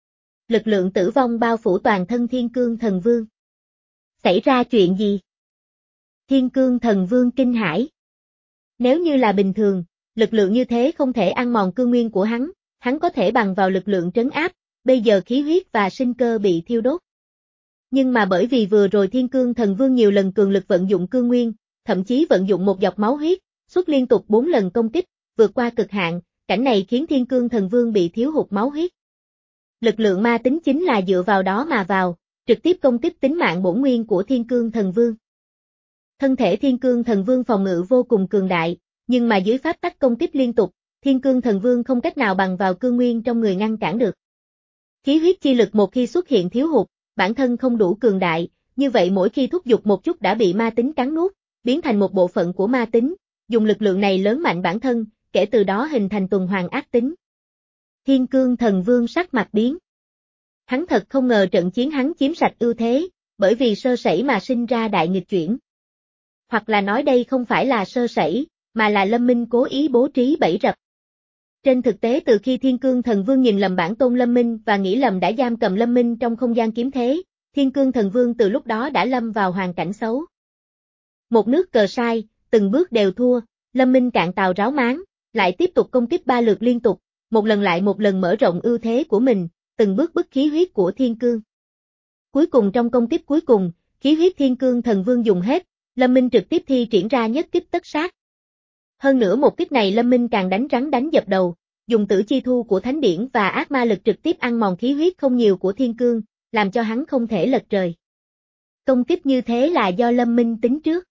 Speaker 1: Lực lượng tử vong bao phủ toàn thân Thiên Cương Thần Vương. Xảy ra chuyện gì? Thiên Cương Thần Vương kinh hãi. Nếu như là bình thường, lực lượng như thế không thể ăn mòn cương nguyên của hắn, hắn có thể bằng vào lực lượng trấn áp, bây giờ khí huyết và sinh cơ bị thiêu đốt. Nhưng mà bởi vì vừa rồi Thiên Cương Thần Vương nhiều lần cường lực vận dụng cương nguyên, thậm chí vận dụng một giọt máu huyết, xuất liên tục bốn lần công kích, vượt qua cực hạn, cảnh này khiến Thiên Cương Thần Vương bị thiếu hụt máu huyết. Lực lượng ma tính chính là dựa vào đó mà vào, trực tiếp công kích tính mạng bổn nguyên của Thiên Cương Thần Vương. Thân thể Thiên Cương Thần Vương phòng ngự vô cùng cường đại, nhưng mà dưới pháp tắc công kích liên tục, Thiên Cương Thần Vương không cách nào bằng vào cương nguyên trong người ngăn cản được. Khí huyết chi lực một khi xuất hiện thiếu hụt, bản thân không đủ cường đại, như vậy mỗi khi thúc giục một chút đã bị ma tính cắn nuốt, biến thành một bộ phận của ma tính, dùng lực lượng này lớn mạnh bản thân, kể từ đó hình thành tuần hoàn ác tính. Thiên Cương Thần Vương sắc mặt biến. Hắn thật không ngờ trận chiến hắn chiếm sạch ưu thế, bởi vì sơ sẩy mà sinh ra đại nghịch chuyển. Hoặc là nói đây không phải là sơ sẩy, mà là Lâm Minh cố ý bố trí bẫy rập. Trên thực tế từ khi Thiên Cương Thần Vương nhìn lầm bản tôn Lâm Minh và nghĩ lầm đã giam cầm Lâm Minh trong không gian kiếm thế, Thiên Cương Thần Vương từ lúc đó đã lâm vào hoàn cảnh xấu. Một nước cờ sai, từng bước đều thua, Lâm Minh cạn tàu ráo máng, lại tiếp tục công kích ba lượt liên tục, một lần lại một lần mở rộng ưu thế của mình, từng bước bức khí huyết của Thiên Cương. Cuối cùng trong công kích cuối cùng, khí huyết Thiên Cương Thần Vương dùng hết, Lâm Minh trực tiếp thi triển ra nhất kích tất sát. Hơn nữa một kích này Lâm Minh càng đánh rắn đánh dập đầu, dùng tử chi thu của thánh điển và ác ma lực trực tiếp ăn mòn khí huyết không nhiều của Thiên Cương, làm cho hắn không thể lật trời. Công kích như thế là do Lâm Minh tính trước.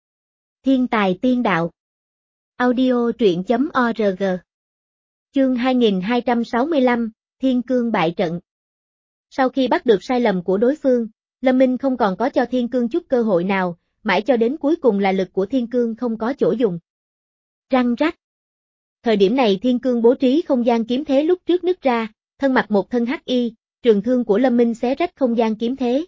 Speaker 1: Thiên tài tiên đạo. Audio truyện chấm org. Chương hai nghìn hai trăm sáu mươi lăm, Thiên Cương bại trận. Sau khi bắt được sai lầm của đối phương, Lâm Minh không còn có cho Thiên Cương chút cơ hội nào, mãi cho đến cuối cùng là lực của Thiên Cương không có chỗ dùng. Răng rắc. Thời điểm này Thiên Cương bố trí không gian kiếm thế lúc trước nứt ra, thân mặc một thân hắc y, trường thương của Lâm Minh xé rách không gian kiếm thế.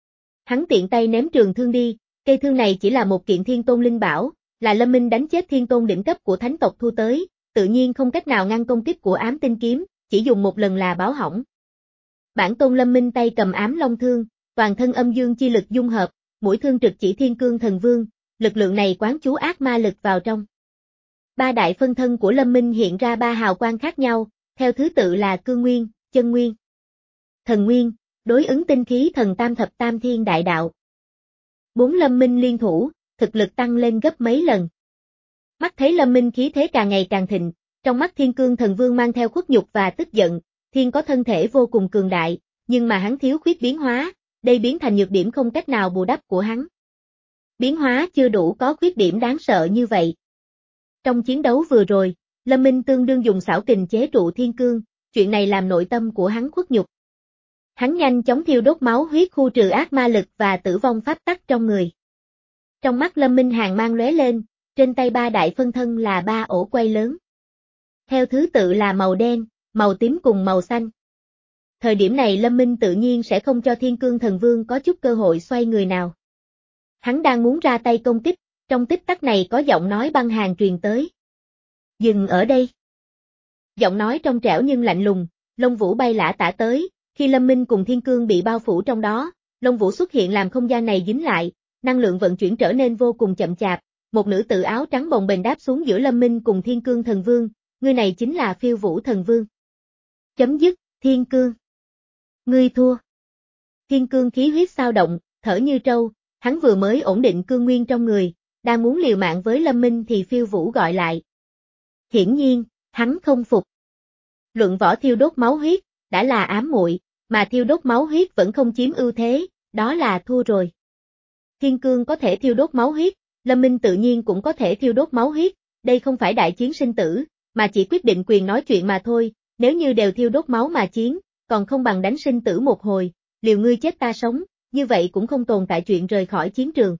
Speaker 1: Hắn tiện tay ném trường thương đi, cây thương này chỉ là một kiện thiên tôn linh bảo, là Lâm Minh đánh chết thiên tôn đỉnh cấp của thánh tộc thu tới, tự nhiên không cách nào ngăn công kích của ám tinh kiếm, chỉ dùng một lần là báo hỏng. Bản tôn Lâm Minh tay cầm ám long thương, toàn thân âm dương chi lực dung hợp, mũi thương trực chỉ Thiên Cương Thần Vương, lực lượng này quán chú ác ma lực vào trong. Ba đại phân thân của Lâm Minh hiện ra ba hào quang khác nhau, theo thứ tự là cương nguyên, chân nguyên, thần nguyên, đối ứng tinh khí thần tam thập tam thiên đại đạo. Bốn Lâm Minh liên thủ, thực lực tăng lên gấp mấy lần. Mắt thấy Lâm Minh khí thế càng ngày càng thịnh, trong mắt Thiên Cương Thần Vương mang theo khuất nhục và tức giận, Thiên có thân thể vô cùng cường đại, nhưng mà hắn thiếu khuyết biến hóa, đây biến thành nhược điểm không cách nào bù đắp của hắn. Biến hóa chưa đủ có khuyết điểm đáng sợ như vậy. Trong chiến đấu vừa rồi, Lâm Minh tương đương dùng xảo kình chế trụ Thiên Cương, chuyện này làm nội tâm của hắn khuất nhục. Hắn nhanh chóng thiêu đốt máu huyết khu trừ ác ma lực và tử vong pháp tắc trong người. Trong mắt Lâm Minh hàn mang lóe lên, trên tay ba đại phân thân là ba ổ quay lớn. Theo thứ tự là màu đen, màu tím cùng màu xanh. Thời điểm này Lâm Minh tự nhiên sẽ không cho Thiên Cương Thần Vương có chút cơ hội xoay người nào. Hắn đang muốn ra tay công kích, trong tích tắc này có giọng nói băng hàn truyền tới. Dừng ở đây. Giọng nói trong trẻo nhưng lạnh lùng, lông vũ bay lả tả tới, khi Lâm Minh cùng Thiên Cương bị bao phủ trong đó, lông vũ xuất hiện làm không gian này dính lại, năng lượng vận chuyển trở nên vô cùng chậm chạp, một nữ tử áo trắng bồng bềnh đáp xuống giữa Lâm Minh cùng Thiên Cương Thần Vương, người này chính là Phiêu Vũ Thần Vương. Chấm dứt, Thiên Cương. Ngươi thua. Thiên Cương khí huyết sao động, thở như trâu, hắn vừa mới ổn định cương nguyên trong người, đang muốn liều mạng với Lâm Minh thì Phiêu Vũ gọi lại. Hiển nhiên, hắn không phục. Luận võ thiêu đốt máu huyết, đã là ám muội, mà thiêu đốt máu huyết vẫn không chiếm ưu thế, đó là thua rồi. Thiên Cương có thể thiêu đốt máu huyết, Lâm Minh tự nhiên cũng có thể thiêu đốt máu huyết, đây không phải đại chiến sinh tử, mà chỉ quyết định quyền nói chuyện mà thôi, nếu như đều thiêu đốt máu mà chiến, còn không bằng đánh sinh tử một hồi, liều ngươi chết ta sống, như vậy cũng không tồn tại chuyện rời khỏi chiến trường.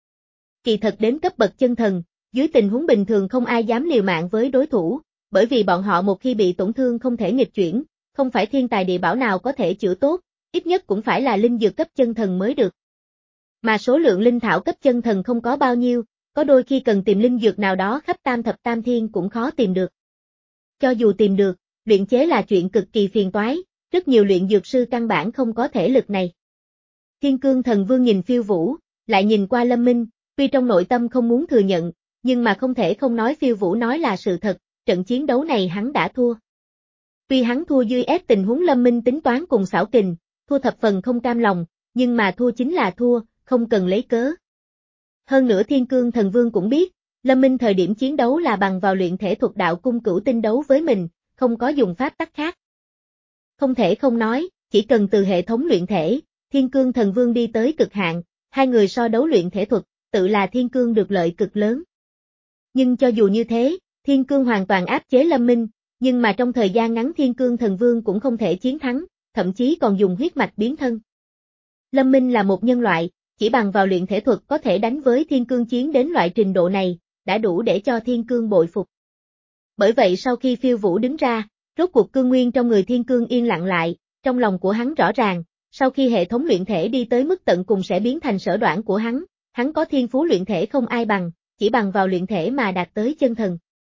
Speaker 1: Kỳ thật đến cấp bậc chân thần, dưới tình huống bình thường không ai dám liều mạng với đối thủ, bởi vì bọn họ một khi bị tổn thương không thể nghịch chuyển, không phải thiên tài địa bảo nào có thể chữa tốt, ít nhất cũng phải là linh dược cấp chân thần mới được. Mà số lượng linh thảo cấp chân thần không có bao nhiêu, có đôi khi cần tìm linh dược nào đó khắp tam thập tam thiên cũng khó tìm được. Cho dù tìm được, luyện chế là chuyện cực kỳ phiền toái, rất nhiều luyện dược sư căn bản không có thể lực này. Thiên Cương Thần Vương nhìn Phiêu Vũ, lại nhìn qua Lâm Minh, tuy trong nội tâm không muốn thừa nhận, nhưng mà không thể không nói Phiêu Vũ nói là sự thật, trận chiến đấu này hắn đã thua. Tuy hắn thua dưới ép tình huống Lâm Minh tính toán cùng xảo kình, thua thập phần không cam lòng, nhưng mà thua chính là thua, không cần lấy cớ. Hơn nữa Thiên Cương Thần Vương cũng biết, Lâm Minh thời điểm chiến đấu là bằng vào luyện thể thuật đạo cung cửu tinh đấu với mình, không có dùng pháp tắc khác. Không thể không nói, chỉ cần từ hệ thống luyện thể, Thiên Cương Thần Vương đi tới cực hạn, hai người so đấu luyện thể thuật, tự là Thiên Cương được lợi cực lớn. Nhưng cho dù như thế, Thiên Cương hoàn toàn áp chế Lâm Minh, nhưng mà trong thời gian ngắn Thiên Cương Thần Vương cũng không thể chiến thắng, thậm chí còn dùng huyết mạch biến thân. Lâm Minh là một nhân loại, chỉ bằng vào luyện thể thuật có thể đánh với Thiên Cương chiến đến loại trình độ này, đã đủ để cho Thiên Cương bội phục. Bởi vậy sau khi Phiêu Vũ đứng ra, rốt cuộc cương nguyên trong người Thiên Cương yên lặng lại, trong lòng của hắn rõ ràng, sau khi hệ thống luyện thể đi tới mức tận cùng sẽ biến thành sở đoản của hắn, hắn có thiên phú luyện thể không ai bằng, chỉ bằng vào luyện thể mà đạt tới chân thần.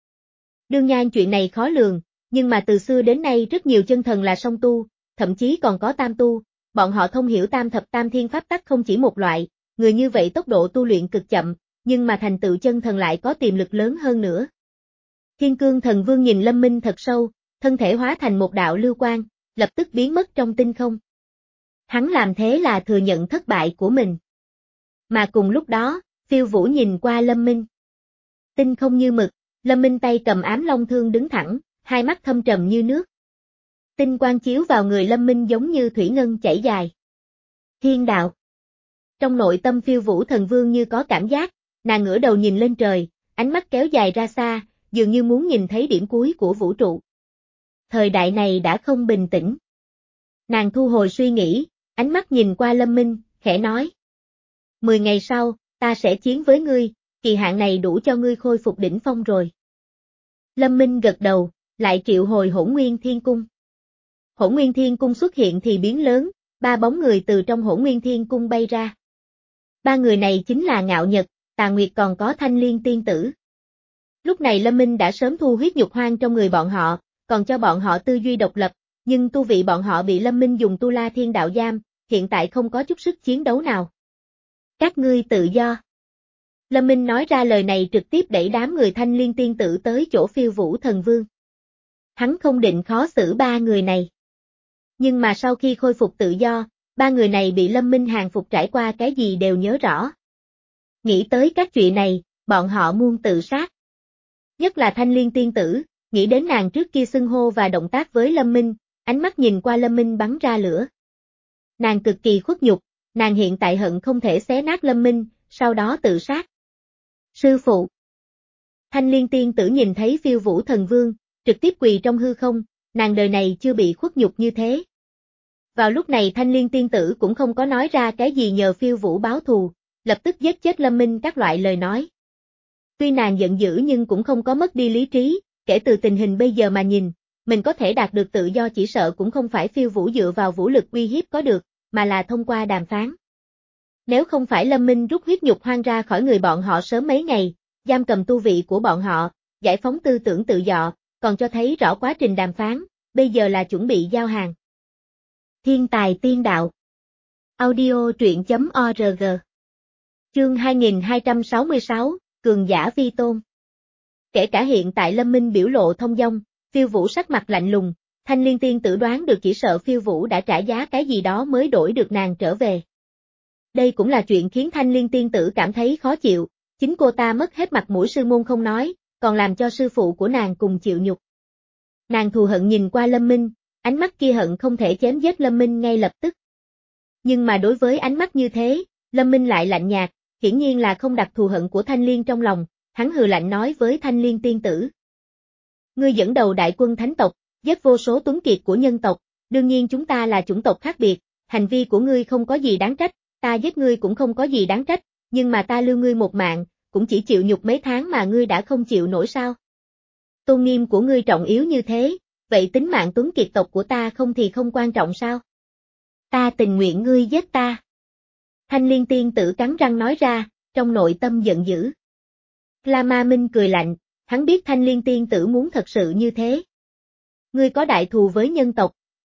Speaker 1: Đương nhiên chuyện này khó lường, nhưng mà từ xưa đến nay rất nhiều chân thần là song tu, thậm chí còn có tam tu, bọn họ thông hiểu tam thập tam thiên pháp tắc không chỉ một loại, người như vậy tốc độ tu luyện cực chậm, nhưng mà thành tựu chân thần lại có tiềm lực lớn hơn nữa. Thiên Cương Thần Vương nhìn Lâm Minh thật sâu, thân thể hóa thành một đạo lưu quang, lập tức biến mất trong tinh không. Hắn làm thế là thừa nhận thất bại của mình. Mà cùng lúc đó, Phiêu Vũ nhìn qua Lâm Minh. Tinh không như mực, Lâm Minh tay cầm ám long thương đứng thẳng, hai mắt thâm trầm như nước. Tinh quang chiếu vào người Lâm Minh giống như thủy ngân chảy dài. Thiên đạo. Trong nội tâm Phiêu Vũ Thần Vương như có cảm giác, nàng ngửa đầu nhìn lên trời, ánh mắt kéo dài ra xa, dường như muốn nhìn thấy điểm cuối của vũ trụ. Thời đại này đã không bình tĩnh. Nàng thu hồi suy nghĩ, ánh mắt nhìn qua Lâm Minh, khẽ nói. Mười ngày sau, ta sẽ chiến với ngươi, kỳ hạn này đủ cho ngươi khôi phục đỉnh phong rồi. Lâm Minh gật đầu, lại triệu hồi Hỗn Nguyên Thiên Cung. Hỗn Nguyên Thiên Cung xuất hiện thì biến lớn, ba bóng người từ trong Hỗn Nguyên Thiên Cung bay ra. Ba người này chính là Ngạo Nhật, Tà Nguyệt còn có Thanh Liên Tiên Tử. Lúc này Lâm Minh đã sớm thu huyết nhục hoang trong người bọn họ, còn cho bọn họ tư duy độc lập, nhưng tu vị bọn họ bị Lâm Minh dùng Tu La Thiên Đạo giam, hiện tại không có chút sức chiến đấu nào. Các ngươi tự do. Lâm Minh nói ra lời này trực tiếp đẩy đám người Thanh Liên Tiên Tử tới chỗ Phiêu Vũ Thần Vương. Hắn không định khó xử ba người này. Nhưng mà sau khi khôi phục tự do, ba người này bị Lâm Minh hàng phục trải qua cái gì đều nhớ rõ. Nghĩ tới các chuyện này, bọn họ muốn tự sát. Nhất là Thanh Liên Tiên Tử, nghĩ đến nàng trước kia xưng hô và động tác với Lâm Minh, ánh mắt nhìn qua Lâm Minh bắn ra lửa. Nàng cực kỳ khuất nhục, nàng hiện tại hận không thể xé nát Lâm Minh, sau đó tự sát. Sư phụ. Thanh Liên Tiên Tử nhìn thấy Phiêu Vũ Thần Vương, trực tiếp quỳ trong hư không, nàng đời này chưa bị khuất nhục như thế. Vào lúc này Thanh Liên Tiên Tử cũng không có nói ra cái gì nhờ Phiêu Vũ báo thù, lập tức giết chết Lâm Minh các loại lời nói. Tuy nàng giận dữ nhưng cũng không có mất đi lý trí, kể từ tình hình bây giờ mà nhìn, mình có thể đạt được tự do chỉ sợ cũng không phải Phiêu Vũ dựa vào vũ lực uy hiếp có được, mà là thông qua đàm phán. Nếu không phải Lâm Minh rút huyết nhục hoang ra khỏi người bọn họ sớm mấy ngày, giam cầm tu vị của bọn họ, giải phóng tư tưởng tự do, còn cho thấy rõ quá trình đàm phán, bây giờ là chuẩn bị giao hàng. Thiên tài tiên đạo. Audio truyện chấm org. Chương hai nghìn hai trăm sáu mươi sáu, Cường giả vi tôn. Kể cả hiện tại Lâm Minh biểu lộ thông dong, Phiêu Vũ sắc mặt lạnh lùng, Thanh Liên Tiên Tử đoán được chỉ sợ Phiêu Vũ đã trả giá cái gì đó mới đổi được nàng trở về. Đây cũng là chuyện khiến Thanh Liên Tiên Tử cảm thấy khó chịu, chính cô ta mất hết mặt mũi sư môn không nói, còn làm cho sư phụ của nàng cùng chịu nhục. Nàng thù hận nhìn qua Lâm Minh, ánh mắt kia hận không thể chém giết Lâm Minh ngay lập tức. Nhưng mà đối với ánh mắt như thế, Lâm Minh lại lạnh nhạt, hiển nhiên là không đặt thù hận của Thanh Liên trong lòng, hắn hừ lạnh nói với Thanh Liên Tiên Tử. Ngươi dẫn đầu đại quân thánh tộc, giết vô số tuấn kiệt của nhân tộc, đương nhiên chúng ta là chủng tộc khác biệt, hành vi của ngươi không có gì đáng trách, ta giết ngươi cũng không có gì đáng trách, nhưng mà ta lưu ngươi một mạng, cũng chỉ chịu nhục mấy tháng mà ngươi đã không chịu nổi sao? Tôn nghiêm của ngươi trọng yếu như thế, vậy tính mạng tuấn kiệt tộc của ta không thì không quan trọng sao? Ta tình nguyện ngươi giết ta. Thanh Liên Tiên Tử cắn răng nói ra, trong nội tâm giận dữ. La Ma Minh cười lạnh, hắn biết Thanh Liên Tiên Tử muốn thật sự như thế. Ngươi có đại thù với nhân tộc,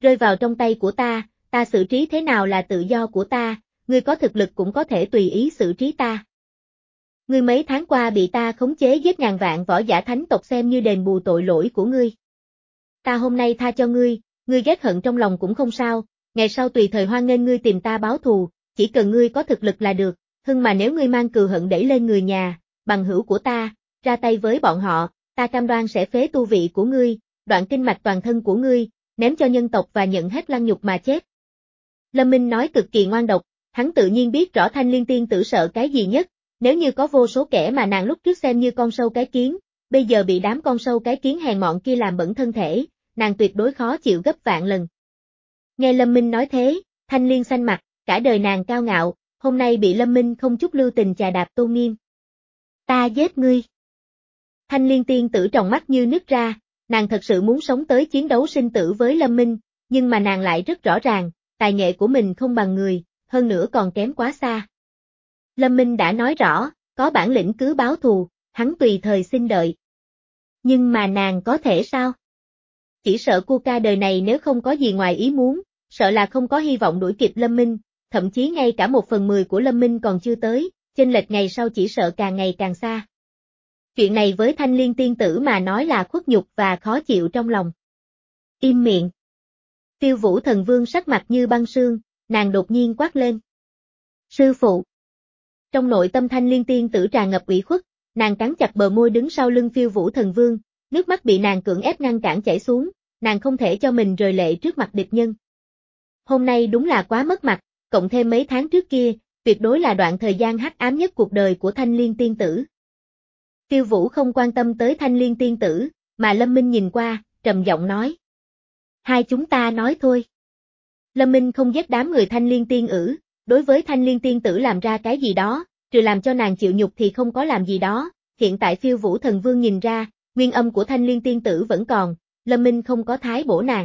Speaker 1: rơi vào trong tay của ta, ta xử trí thế nào là tự do của ta, ngươi có thực lực cũng có thể tùy ý xử trí ta. Ngươi mấy tháng qua bị ta khống chế giết ngàn vạn võ giả thánh tộc xem như đền bù tội lỗi của ngươi. Ta hôm nay tha cho ngươi, ngươi ghét hận trong lòng cũng không sao, ngày sau tùy thời hoan nghênh ngươi tìm ta báo thù, chỉ cần ngươi có thực lực là được, hưng mà nếu ngươi mang cừu hận đẩy lên người nhà, bằng hữu của ta, ra tay với bọn họ, ta cam đoan sẽ phế tu vị của ngươi, đoạn kinh mạch toàn thân của ngươi, ném cho nhân tộc và nhận hết lăng nhục mà chết. Lâm Minh nói cực kỳ ngoan độc, hắn tự nhiên biết rõ Thanh Liên tiên tử sợ cái gì nhất, nếu như có vô số kẻ mà nàng lúc trước xem như con sâu cái kiến, bây giờ bị đám con sâu cái kiến hèn mọn kia làm bẩn thân thể, nàng tuyệt đối khó chịu gấp vạn lần. Nghe Lâm Minh nói thế, Thanh Liên xanh mặt, cả đời nàng cao ngạo, hôm nay bị Lâm Minh không chút lưu tình chà đạp tôn nghiêm. Ta giết ngươi. Thanh Liên tiên tử tròng mắt như nứt ra, nàng thật sự muốn sống tới chiến đấu sinh tử với Lâm Minh, nhưng mà nàng lại rất rõ ràng, tài nghệ của mình không bằng người, hơn nữa còn kém quá xa. Lâm Minh đã nói rõ, có bản lĩnh cứ báo thù, hắn tùy thời xin đợi. Nhưng mà nàng có thể sao? Chỉ sợ Cuca đời này nếu không có gì ngoài ý muốn, sợ là không có hy vọng đuổi kịp Lâm Minh, thậm chí ngay cả một phần mười của Lâm Minh còn chưa tới, chênh lệch ngày sau chỉ sợ càng ngày càng xa. Chuyện này với Thanh Liên tiên tử mà nói là khuất nhục và khó chịu trong lòng. Im miệng. Tiêu Vũ Thần Vương sắc mặt như băng sương, nàng đột nhiên quát lên. Sư phụ. Trong nội tâm Thanh Liên tiên tử tràn ngập ủy khuất, nàng cắn chặt bờ môi đứng sau lưng Phiêu Vũ Thần Vương, nước mắt bị nàng cưỡng ép ngăn cản chảy xuống, nàng không thể cho mình rơi lệ trước mặt địch nhân. Hôm nay đúng là quá mất mặt, cộng thêm mấy tháng trước kia, tuyệt đối là đoạn thời gian hắc ám nhất cuộc đời của Thanh Liên tiên tử. Tiêu Vũ không quan tâm tới Thanh Liên tiên tử, mà Lâm Minh nhìn qua, trầm giọng nói. Hai chúng ta nói thôi. Lâm Minh không ghét đám người Thanh Liên tiên ử, đối với Thanh Liên tiên tử làm ra cái gì đó, trừ làm cho nàng chịu nhục thì không có làm gì đó, hiện tại Phiêu Vũ Thần Vương nhìn ra, nguyên âm của Thanh Liên tiên tử vẫn còn, Lâm Minh không có thái bổ nàng.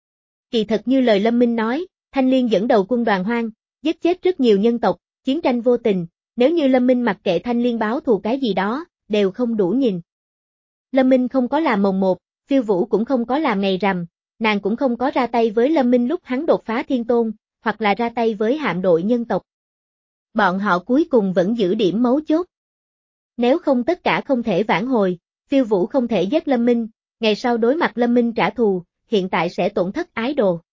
Speaker 1: Kỳ thật như lời Lâm Minh nói, Thanh Liên dẫn đầu quân đoàn hoang, giết chết rất nhiều nhân tộc, chiến tranh vô tình, nếu như Lâm Minh mặc kệ Thanh Liên báo thù cái gì đó, đều không đủ nhìn. Lâm Minh không có làm mồng một, Phiêu Vũ cũng không có làm ngày rằm, nàng cũng không có ra tay với Lâm Minh lúc hắn đột phá thiên tôn, hoặc là ra tay với hạm đội nhân tộc. Bọn họ cuối cùng vẫn giữ điểm mấu chốt. Nếu không tất cả không thể vãn hồi, Phiêu Vũ không thể giết Lâm Minh, ngày sau đối mặt Lâm Minh trả thù, hiện tại sẽ tổn thất ái đồ.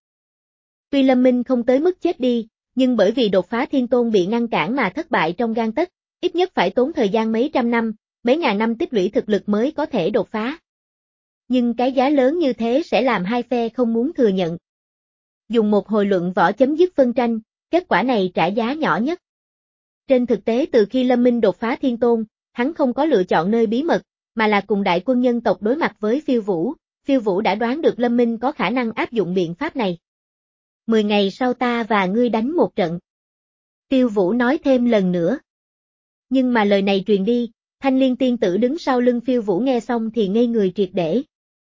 Speaker 1: Tuy Lâm Minh không tới mức chết đi, nhưng bởi vì đột phá thiên tôn bị ngăn cản mà thất bại trong gang tấc, ít nhất phải tốn thời gian mấy trăm năm, mấy ngàn năm tích lũy thực lực mới có thể đột phá. Nhưng cái giá lớn như thế sẽ làm hai phe không muốn thừa nhận. Dùng một hồi luận võ chấm dứt phân tranh, kết quả này trả giá nhỏ nhất. Trên thực tế từ khi Lâm Minh đột phá thiên tôn, hắn không có lựa chọn nơi bí mật, mà là cùng đại quân nhân tộc đối mặt với Phiêu Vũ, Phiêu Vũ đã đoán được Lâm Minh có khả năng áp dụng biện pháp này. Mười ngày sau ta và ngươi đánh một trận. Tiêu Vũ nói thêm lần nữa. Nhưng mà lời này truyền đi, Thanh Liên tiên tử đứng sau lưng Phiêu Vũ nghe xong thì ngây người triệt để.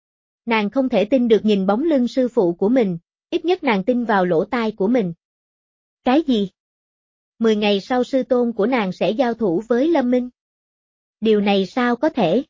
Speaker 1: Nàng không thể tin được nhìn bóng lưng sư phụ của mình, ít nhất nàng tin vào lỗ tai của mình. Cái gì? Mười ngày sau sư tôn của nàng sẽ giao thủ với Lâm Minh. Điều này sao có thể?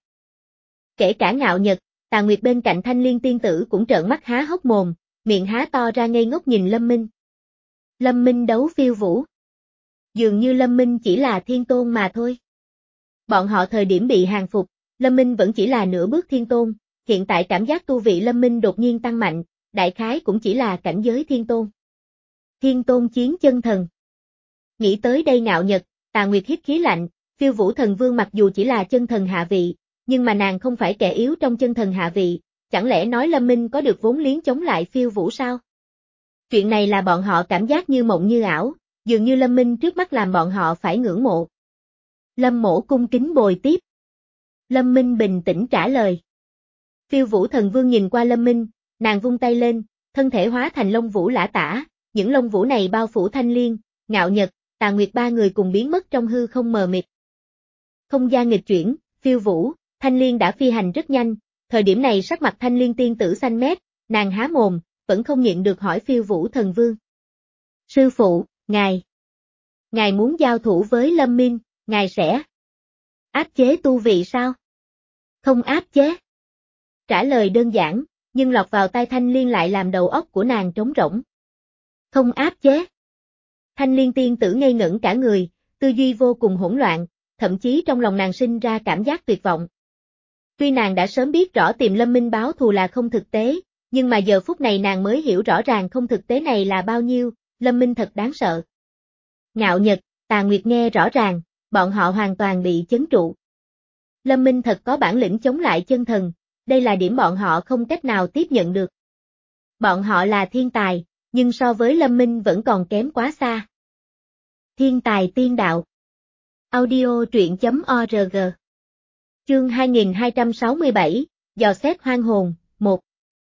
Speaker 1: Kể cả Ngạo Nhật, Tà Nguyệt bên cạnh Thanh Liên tiên tử cũng trợn mắt há hốc mồm, miệng há to ra ngây ngốc nhìn Lâm Minh. Lâm Minh đấu Phiêu Vũ. Dường như Lâm Minh chỉ là thiên tôn mà thôi. Bọn họ thời điểm bị hàng phục, Lâm Minh vẫn chỉ là nửa bước thiên tôn, hiện tại cảm giác tu vị Lâm Minh đột nhiên tăng mạnh, đại khái cũng chỉ là cảnh giới thiên tôn. Thiên tôn chiến chân thần. Nghĩ tới đây Ngạo Nhật, Tà Nguyệt hít khí lạnh, Phiêu Vũ Thần Vương mặc dù chỉ là chân thần hạ vị, nhưng mà nàng không phải kẻ yếu trong chân thần hạ vị, chẳng lẽ nói Lâm Minh có được vốn liếng chống lại Phiêu Vũ sao? Chuyện này là bọn họ cảm giác như mộng như ảo, dường như Lâm Minh trước mắt làm bọn họ phải ngưỡng mộ. Lâm Mỗ cung kính bồi tiếp. Lâm Minh bình tĩnh trả lời. Phiêu Vũ Thần Vương nhìn qua Lâm Minh, nàng vung tay lên, thân thể hóa thành lông vũ lả tả, những lông vũ này bao phủ Thanh Liên, Ngạo Nhật, Tà Nguyệt ba người cùng biến mất trong hư không mờ mịt. Không gian nghịch chuyển, Phiêu Vũ, Thanh Liên đã phi hành rất nhanh, thời điểm này sắc mặt Thanh Liên tiên tử xanh mét, nàng há mồm, vẫn không nhịn được hỏi Phiêu Vũ Thần Vương. Sư phụ, ngài, ngài muốn giao thủ với Lâm Minh, ngài sẽ áp chế tu vị sao? Không áp chế. Trả lời đơn giản, nhưng lọt vào tai Thanh Liên lại làm đầu óc của nàng trống rỗng. Không áp chế. Thanh Liên tiên tử ngây ngẩn cả người, tư duy vô cùng hỗn loạn, thậm chí trong lòng nàng sinh ra cảm giác tuyệt vọng. Tuy nàng đã sớm biết rõ tìm Lâm Minh báo thù là không thực tế, nhưng mà giờ phút này nàng mới hiểu rõ ràng không thực tế này là bao nhiêu, Lâm Minh thật đáng sợ. Ngạo Nhật, Tà Nguyệt nghe rõ ràng, bọn họ hoàn toàn bị chấn trụ. Lâm Minh thật có bản lĩnh chống lại chân thần, đây là điểm bọn họ không cách nào tiếp nhận được. Bọn họ là thiên tài, nhưng so với Lâm Minh vẫn còn kém quá xa. Thiên tài tiên đạo. Audio truyện chấm org. Chương hai nghìn hai trăm sáu mươi bảy, dò xét hoang hồn, một.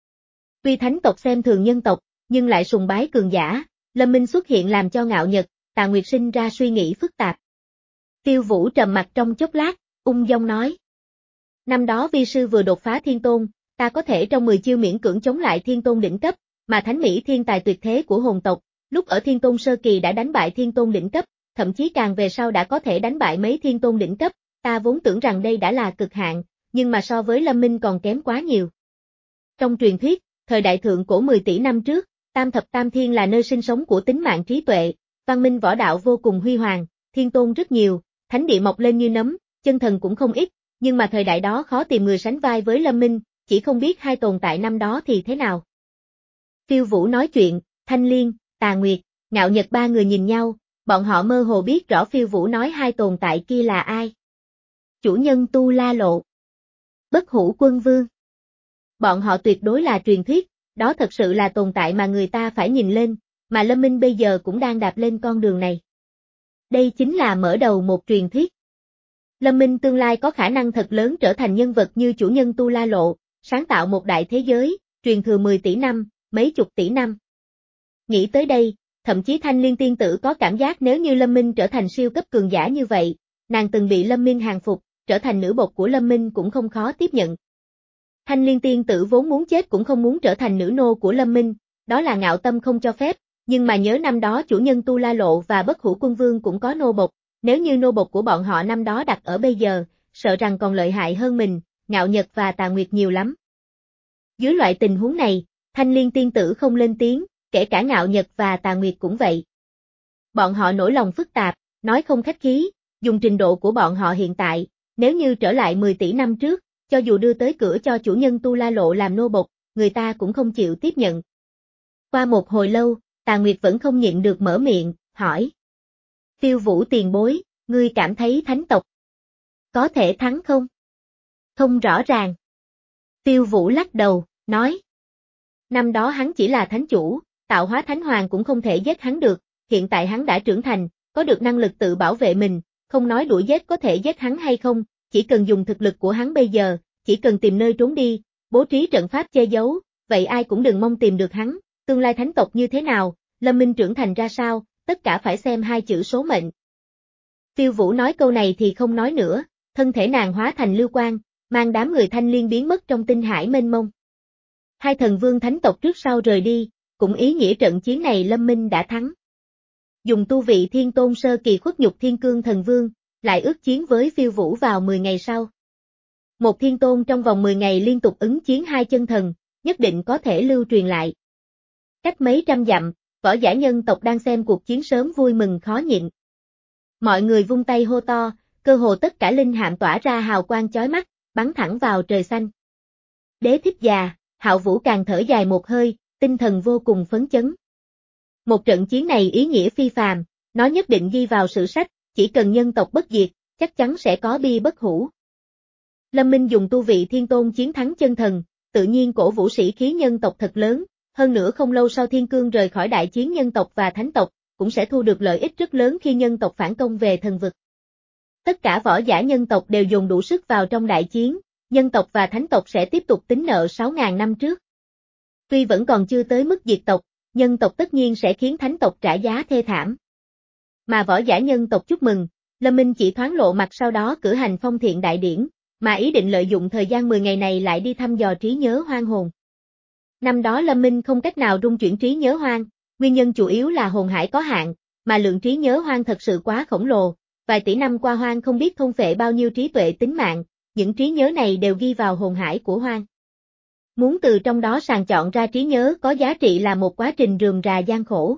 Speaker 1: Tuy thánh tộc xem thường nhân tộc, nhưng lại sùng bái cường giả, Lâm Minh xuất hiện làm cho Ngạo Nhật, Tà Nguyệt sinh ra suy nghĩ phức tạp. Tiêu Vũ trầm mặt trong chốc lát, ung dung nói. Năm đó vi sư vừa đột phá thiên tôn, ta có thể trong mười chiêu miễn cưỡng chống lại thiên tôn đỉnh cấp, mà thánh mỹ thiên tài tuyệt thế của hồn tộc, lúc ở thiên tôn sơ kỳ đã đánh bại thiên tôn đỉnh cấp, thậm chí càng về sau đã có thể đánh bại mấy thiên tôn đỉnh cấp, ta vốn tưởng rằng đây đã là cực hạn, nhưng mà so với Lâm Minh còn kém quá nhiều. Trong truyền thuyết, thời đại thượng cổ mười tỷ năm trước, Tam thập tam thiên là nơi sinh sống của tính mạng trí tuệ, văn minh võ đạo vô cùng huy hoàng, thiên tôn rất nhiều, thánh địa mọc lên như nấm, chân thần cũng không ít, nhưng mà thời đại đó khó tìm người sánh vai với Lâm Minh, chỉ không biết hai tồn tại năm đó thì thế nào. Tiêu Vũ nói chuyện, Thanh Liên, Tà Nguyệt, Ngạo Nhật ba người nhìn nhau, bọn họ mơ hồ biết rõ Tiêu Vũ nói hai tồn tại kia là ai. Chủ nhân Tu La Lộ. Bất Hủ Quân Vương. Bọn họ tuyệt đối là truyền thuyết, đó thật sự là tồn tại mà người ta phải nhìn lên, mà Lâm Minh bây giờ cũng đang đạp lên con đường này. Đây chính là mở đầu một truyền thuyết. Lâm Minh tương lai có khả năng thật lớn trở thành nhân vật như chủ nhân Tu La Lộ, sáng tạo một đại thế giới, truyền thừa mười tỷ năm, mấy chục tỷ năm. Nghĩ tới đây, thậm chí Thanh Liên tiên tử có cảm giác nếu như Lâm Minh trở thành siêu cấp cường giả như vậy, nàng từng bị Lâm Minh hàng phục, trở thành nữ bột của Lâm Minh cũng không khó tiếp nhận. Thanh Liên tiên tử vốn muốn chết cũng không muốn trở thành nữ nô của Lâm Minh, đó là ngạo tâm không cho phép, nhưng mà nhớ năm đó chủ nhân Tu La Lộ và Bất Hủ Quân Vương cũng có nô bộc, nếu như nô bộc của bọn họ năm đó đặt ở bây giờ, sợ rằng còn lợi hại hơn mình, Ngạo Nhật và Tà Nguyệt nhiều lắm. Dưới loại tình huống này, Thanh Liên tiên tử không lên tiếng, kể cả Ngạo Nhật và Tà Nguyệt cũng vậy. Bọn họ nỗi lòng phức tạp, nói không khách khí, dùng trình độ của bọn họ hiện tại, nếu như trở lại mười tỷ năm trước, cho dù đưa tới cửa cho chủ nhân Tu La Lộ làm nô bộc, người ta cũng không chịu tiếp nhận. Qua một hồi lâu, Tà Nguyệt vẫn không nhịn được mở miệng, hỏi. Tiêu Vũ tiền bối, ngươi cảm thấy thánh tộc có thể thắng không? Không rõ ràng. Tiêu Vũ lắc đầu, nói. Năm đó hắn chỉ là thánh chủ, tạo hóa thánh hoàng cũng không thể giết hắn được, hiện tại hắn đã trưởng thành, có được năng lực tự bảo vệ mình, không nói đuổi giết có thể giết hắn hay không, chỉ cần dùng thực lực của hắn bây giờ, chỉ cần tìm nơi trốn đi, bố trí trận pháp che giấu, vậy ai cũng đừng mong tìm được hắn, tương lai thánh tộc như thế nào, Lâm Minh trưởng thành ra sao, tất cả phải xem hai chữ số mệnh. Tiêu Vũ nói câu này thì không nói nữa, thân thể nàng hóa thành lưu quang, mang đám người Thanh Liên biến mất trong tinh hải mênh mông. Hai thần vương thánh tộc trước sau rời đi, cũng ý nghĩa trận chiến này Lâm Minh đã thắng. Dùng tu vị thiên tôn sơ kỳ khuất nhục thiên cương thần vương, lại ước chiến với Tiêu Vũ vào mười ngày sau. Một thiên tôn trong vòng mười ngày liên tục ứng chiến hai chân thần, nhất định có thể lưu truyền lại. Cách mấy trăm dặm, võ giả nhân tộc đang xem cuộc chiến sớm vui mừng khó nhịn. Mọi người vung tay hô to, cơ hồ tất cả linh hạm tỏa ra hào quang chói mắt, bắn thẳng vào trời xanh. Đế thích già, Hạo Vũ càng thở dài một hơi, tinh thần vô cùng phấn chấn. Một trận chiến này ý nghĩa phi phàm, nó nhất định ghi vào sử sách, chỉ cần nhân tộc bất diệt, chắc chắn sẽ có bi bất hủ. Lâm Minh dùng tu vị thiên tôn chiến thắng chân thần, tự nhiên cổ vũ sĩ khí nhân tộc thật lớn, hơn nữa không lâu sau thiên cương rời khỏi đại chiến nhân tộc và thánh tộc, cũng sẽ thu được lợi ích rất lớn khi nhân tộc phản công về thần vực. Tất cả võ giả nhân tộc đều dồn đủ sức vào trong đại chiến, nhân tộc và thánh tộc sẽ tiếp tục tính nợ sáu nghìn năm trước. Tuy vẫn còn chưa tới mức diệt tộc, nhân tộc tất nhiên sẽ khiến thánh tộc trả giá thê thảm. Mà võ giả nhân tộc chúc mừng, Lâm Minh chỉ thoáng lộ mặt sau đó cử hành phong thiện đại điển, mà ý định lợi dụng thời gian mười ngày này lại đi thăm dò trí nhớ hoang hồn. Năm đó Lâm Minh không cách nào rung chuyển trí nhớ hoang, nguyên nhân chủ yếu là hồn hải có hạn, mà lượng trí nhớ hoang thật sự quá khổng lồ, vài tỷ năm qua hoang không biết thôn phệ bao nhiêu trí tuệ tính mạng, những trí nhớ này đều ghi vào hồn hải của hoang. Muốn từ trong đó sàng chọn ra trí nhớ có giá trị là một quá trình rườm rà gian khổ.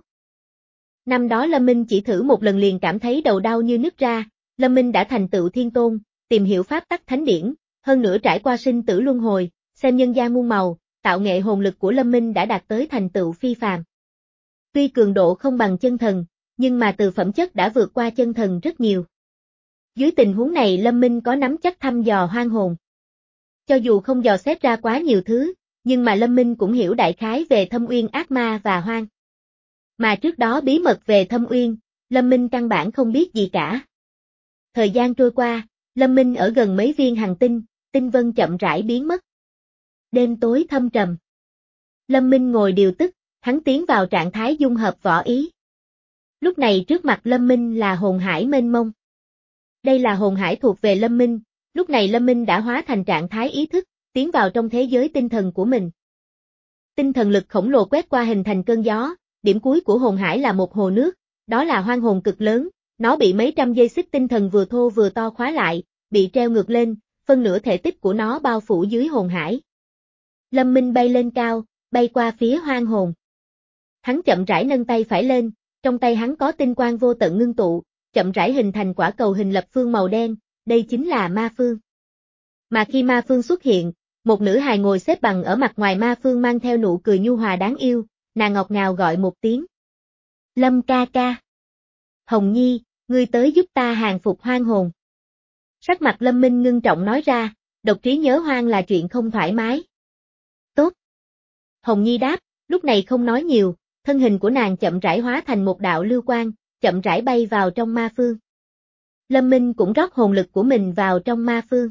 Speaker 1: Năm đó Lâm Minh chỉ thử một lần liền cảm thấy đầu đau như nứt ra, Lâm Minh đã thành tựu thiên tôn, tìm hiểu pháp tắc thánh điển, hơn nữa trải qua sinh tử luân hồi, xem nhân gian muôn màu, tạo nghệ hồn lực của Lâm Minh đã đạt tới thành tựu phi phàm. Tuy cường độ không bằng chân thần, nhưng mà từ phẩm chất đã vượt qua chân thần rất nhiều. Dưới tình huống này Lâm Minh có nắm chắc thăm dò hoang hồn. Cho dù không dò xét ra quá nhiều thứ, nhưng mà Lâm Minh cũng hiểu đại khái về Thâm Uyên ác ma và hoang. Mà trước đó bí mật về Thâm Uyên, Lâm Minh căn bản không biết gì cả. Thời gian trôi qua, Lâm Minh ở gần mấy viên hành tinh, tinh vân chậm rãi biến mất. Đêm tối thâm trầm. Lâm Minh ngồi điều tức, hắn tiến vào trạng thái dung hợp võ ý. Lúc này trước mặt Lâm Minh là hồn hải mênh mông. Đây là hồn hải thuộc về Lâm Minh, lúc này Lâm Minh đã hóa thành trạng thái ý thức, tiến vào trong thế giới tinh thần của mình. Tinh thần lực khổng lồ quét qua hình thành cơn gió, điểm cuối của hồn hải là một hồ nước, đó là hoang hồn cực lớn, nó bị mấy trăm dây xích tinh thần vừa thô vừa to khóa lại, bị treo ngược lên, phân nửa thể tích của nó bao phủ dưới hồn hải. Lâm Minh bay lên cao, bay qua phía hoang hồn. Hắn chậm rãi nâng tay phải lên, trong tay hắn có tinh quang vô tận ngưng tụ, chậm rãi hình thành quả cầu hình lập phương màu đen, đây chính là ma phương. Mà khi ma phương xuất hiện, một nữ hài ngồi xếp bằng ở mặt ngoài ma phương mang theo nụ cười nhu hòa đáng yêu, nàng ngọt ngào gọi một tiếng. Lâm ca ca. Hồng Nhi, ngươi tới giúp ta hàng phục hoang hồn. Sắc mặt Lâm Minh ngưng trọng nói ra, độc trí nhớ hoang là chuyện không thoải mái. Tốt. Hồng Nhi đáp, lúc này không nói nhiều, thân hình của nàng chậm rãi hóa thành một đạo lưu quang, chậm rãi bay vào trong ma phương. Lâm Minh cũng rót hồn lực của mình vào trong ma phương.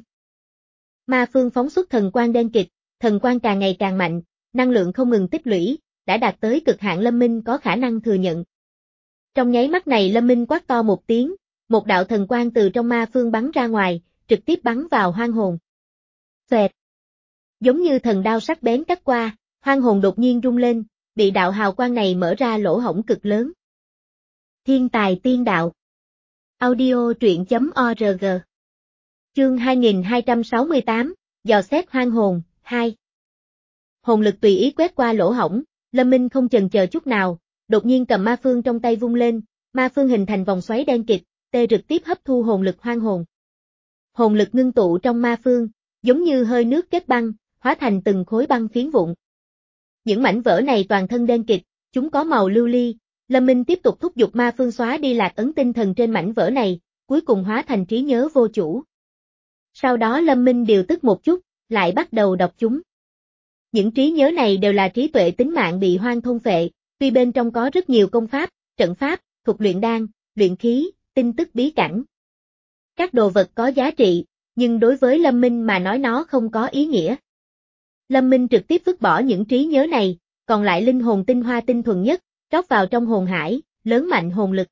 Speaker 1: Ma phương phóng xuất thần quang đen kịt, thần quang càng ngày càng mạnh, năng lượng không ngừng tích lũy, đã đạt tới cực hạn Lâm Minh có khả năng thừa nhận. Trong nháy mắt này Lâm Minh quát to một tiếng, một đạo thần quang từ trong ma phương bắn ra ngoài, trực tiếp bắn vào hoang hồn. Xoẹt. Giống như thần đao sắc bén cắt qua, hoang hồn đột nhiên rung lên, bị đạo hào quang này mở ra lỗ hổng cực lớn. Thiên tài tiên đạo. Audio truyện chấm org. Chương hai nghìn hai trăm sáu mươi tám, dò xét hoang hồn, hai. Hồn lực tùy ý quét qua lỗ hổng, Lâm Minh không chần chờ chút nào, đột nhiên cầm ma phương trong tay vung lên, ma phương hình thành vòng xoáy đen kịt, tê trực tiếp hấp thu hồn lực hoang hồn. Hồn lực ngưng tụ trong ma phương, giống như hơi nước kết băng, hóa thành từng khối băng phiến vụn. Những mảnh vỡ này toàn thân đen kịt, chúng có màu lưu ly, Lâm Minh tiếp tục thúc giục ma phương xóa đi lạc ấn tinh thần trên mảnh vỡ này, cuối cùng hóa thành trí nhớ vô chủ. Sau đó Lâm Minh điều tức một chút, lại bắt đầu đọc chúng. Những trí nhớ này đều là trí tuệ tính mạng bị hoang thôn phệ, tuy bên trong có rất nhiều công pháp, trận pháp, thuật luyện đan, luyện khí, tin tức bí cảnh. Các đồ vật có giá trị, nhưng đối với Lâm Minh mà nói nó không có ý nghĩa. Lâm Minh trực tiếp vứt bỏ những trí nhớ này, còn lại linh hồn tinh hoa tinh thuần nhất, rót vào trong hồn hải, lớn mạnh hồn lực.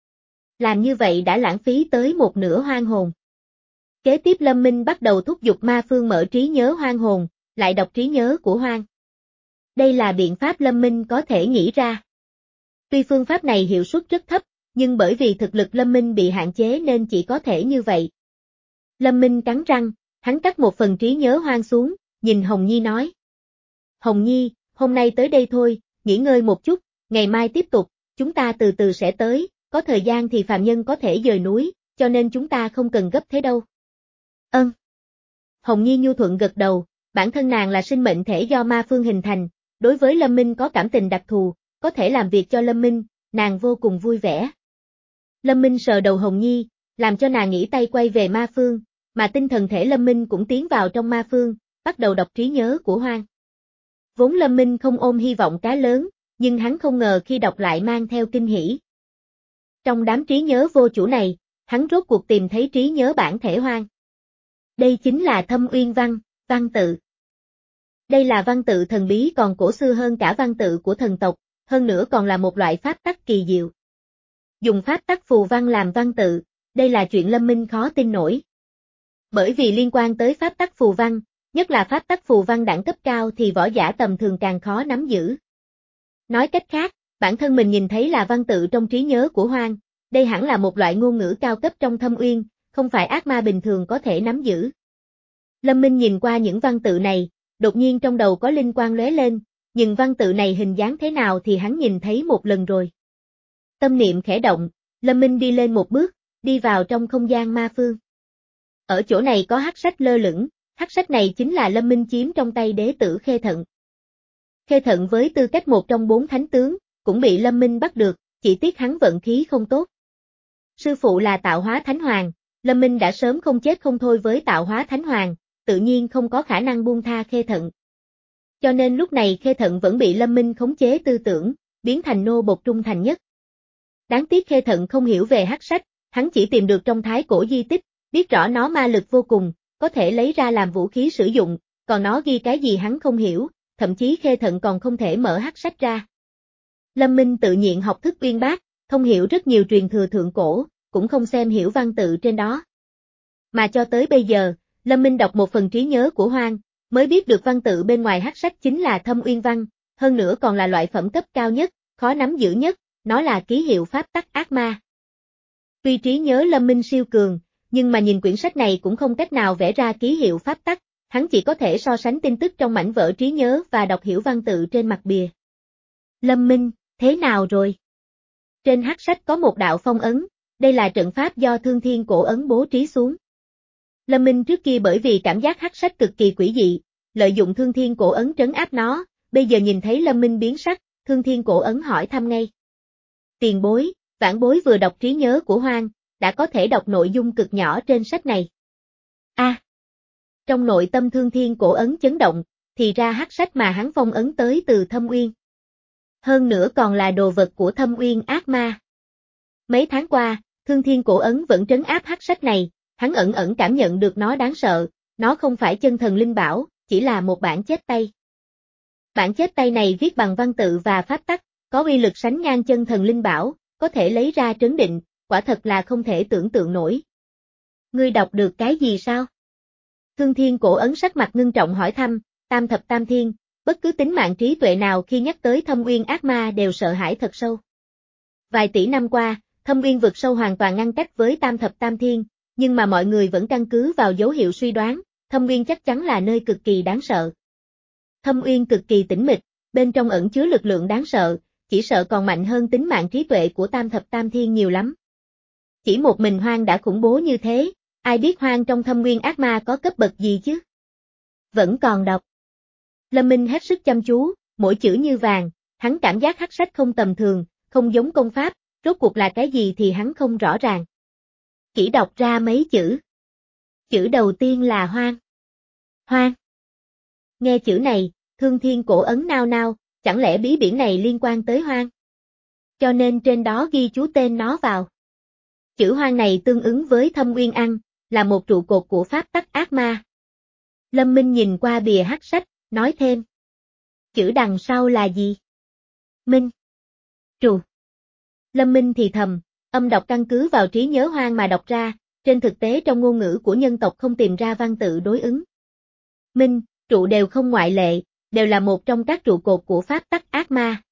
Speaker 1: Làm như vậy đã lãng phí tới một nửa hoang hồn. Kế tiếp Lâm Minh bắt đầu thúc giục ma phương mở trí nhớ hoang hồn, lại đọc trí nhớ của hoang. Đây là biện pháp Lâm Minh có thể nghĩ ra. Tuy phương pháp này hiệu suất rất thấp, nhưng bởi vì thực lực Lâm Minh bị hạn chế nên chỉ có thể như vậy. Lâm Minh cắn răng, hắn cắt một phần trí nhớ hoang xuống, nhìn Hồng Nhi nói. Hồng Nhi, hôm nay tới đây thôi, nghỉ ngơi một chút, ngày mai tiếp tục, chúng ta từ từ sẽ tới, có thời gian thì phàm nhân có thể dời núi, cho nên chúng ta không cần gấp thế đâu. Ơn. Hồng Nhi nhu thuận gật đầu, bản thân nàng là sinh mệnh thể do ma phương hình thành, đối với Lâm Minh có cảm tình đặc thù, có thể làm việc cho Lâm Minh, nàng vô cùng vui vẻ. Lâm Minh sờ đầu Hồng Nhi, làm cho nàng nghỉ tay quay về ma phương, mà tinh thần thể Lâm Minh cũng tiến vào trong ma phương, bắt đầu đọc trí nhớ của hoang. Vốn Lâm Minh không ôm hy vọng cá lớn, nhưng hắn không ngờ khi đọc lại mang theo kinh hỉ. Trong đám trí nhớ vô chủ này, hắn rốt cuộc tìm thấy trí nhớ bản thể hoang. Đây chính là Thâm Uyên văn, văn tự. Đây là văn tự thần bí còn cổ xưa hơn cả văn tự của thần tộc, hơn nữa còn là một loại pháp tắc kỳ diệu. Dùng pháp tắc phù văn làm văn tự, đây là chuyện Lâm Minh khó tin nổi. Bởi vì liên quan tới pháp tắc phù văn, nhất là pháp tắc phù văn đẳng cấp cao thì võ giả tầm thường càng khó nắm giữ. Nói cách khác, bản thân mình nhìn thấy là văn tự trong trí nhớ của hoang, đây hẳn là một loại ngôn ngữ cao cấp trong Thâm Uyên, không phải ác ma bình thường có thể nắm giữ. Lâm Minh nhìn qua những văn tự này, đột nhiên trong đầu có linh quang lóe lên, nhưng văn tự này hình dáng thế nào thì hắn nhìn thấy một lần rồi. Tâm niệm khẽ động, Lâm Minh đi lên một bước, đi vào trong không gian ma phương. Ở chỗ này có hắc sách lơ lửng, hắc sách này chính là Lâm Minh chiếm trong tay đế tử Khê Thận. Khê Thận với tư cách một trong bốn thánh tướng, cũng bị Lâm Minh bắt được, chỉ tiếc hắn vận khí không tốt. Sư phụ là Tạo Hóa Thánh Hoàng, Lâm Minh đã sớm không chết không thôi với Tạo Hóa Thánh Hoàng, tự nhiên không có khả năng buông tha Khê Thận. Cho nên lúc này Khê Thận vẫn bị Lâm Minh khống chế tư tưởng, biến thành nô bộc trung thành nhất. Đáng tiếc Khê Thận không hiểu về hắc sách, hắn chỉ tìm được trong thái cổ di tích, biết rõ nó ma lực vô cùng, có thể lấy ra làm vũ khí sử dụng, còn nó ghi cái gì hắn không hiểu, thậm chí Khê Thận còn không thể mở hắc sách ra. Lâm Minh tự nhiên học thức uyên bác, thông hiểu rất nhiều truyền thừa thượng cổ, cũng không xem hiểu văn tự trên đó. Mà cho tới bây giờ, Lâm Minh đọc một phần trí nhớ của Hoang, mới biết được văn tự bên ngoài hắc sách chính là Thâm Uyên Văn, hơn nữa còn là loại phẩm cấp cao nhất, khó nắm giữ nhất, nó là ký hiệu pháp tắc ác ma. Tuy trí nhớ Lâm Minh siêu cường, nhưng mà nhìn quyển sách này cũng không cách nào vẽ ra ký hiệu pháp tắc, hắn chỉ có thể so sánh tin tức trong mảnh vỡ trí nhớ và đọc hiểu văn tự trên mặt bìa. Lâm Minh, thế nào rồi? Trên hắc sách có một đạo phong ấn, đây là trận pháp do Thương Thiên Cổ Ấn bố trí xuống. Lâm Minh trước kia bởi vì cảm giác hắc sách cực kỳ quỷ dị, lợi dụng Thương Thiên Cổ Ấn trấn áp nó, bây giờ nhìn thấy Lâm Minh biến sắc, Thương Thiên Cổ Ấn hỏi thăm ngay. Tiền bối, vãn bối vừa đọc trí nhớ của Hoang, đã có thể đọc nội dung cực nhỏ trên sách này. A. À, trong nội tâm Thương Thiên Cổ Ấn chấn động, thì ra hắc sách mà hắn phong ấn tới từ Thâm Uyên. Hơn nữa còn là đồ vật của Thâm Uyên ác ma. Mấy tháng qua, Thương Thiên Cổ Ấn vẫn trấn áp hắc sách này, hắn ẩn ẩn cảm nhận được nó đáng sợ, nó không phải chân thần linh bảo, chỉ là một bản chép tay. Bản chép tay này viết bằng văn tự và pháp tắc, có uy lực sánh ngang chân thần linh bảo, có thể lấy ra trấn định, quả thật là không thể tưởng tượng nổi. Ngươi đọc được cái gì sao? Thương Thiên Cổ Ấn sắc mặt ngưng trọng hỏi thăm, tam thập tam thiên, bất cứ tính mạng trí tuệ nào khi nhắc tới Thâm Uyên ác ma đều sợ hãi thật sâu. Vài tỷ năm qua, Thâm Uyên vực sâu hoàn toàn ngăn cách với tam thập tam thiên, nhưng mà mọi người vẫn căn cứ vào dấu hiệu suy đoán, Thâm Uyên chắc chắn là nơi cực kỳ đáng sợ. Thâm Uyên cực kỳ tĩnh mịch, bên trong ẩn chứa lực lượng đáng sợ, chỉ sợ còn mạnh hơn tính mạng trí tuệ của tam thập tam thiên nhiều lắm. Chỉ một mình Hoang đã khủng bố như thế, ai biết Hoang trong Thâm Uyên ác ma có cấp bậc gì chứ? Vẫn còn đọc. Lâm Minh hết sức chăm chú, mỗi chữ như vàng, hắn cảm giác hắc sách không tầm thường, không giống công pháp, rốt cuộc là cái gì thì hắn không rõ ràng. Chỉ đọc ra mấy chữ. Chữ đầu tiên là Hoang. Hoang. Nghe chữ này, Thương Thiên Cổ Ấn nao nao, chẳng lẽ bí biển này liên quan tới Hoang? Cho nên trên đó ghi chú tên nó vào. Chữ Hoang này tương ứng với Thâm Uyên Ăn, là một trụ cột của pháp tắc ác ma. Lâm Minh nhìn qua bìa hắc sách, nói thêm. Chữ đằng sau là gì? Minh. Trù. Lâm Minh thì thầm, âm đọc căn cứ vào trí nhớ Hoang mà đọc ra, trên thực tế trong ngôn ngữ của nhân tộc không tìm ra văn tự đối ứng. Minh, trụ đều không ngoại lệ, đều là một trong các trụ cột của pháp tắc ác ma.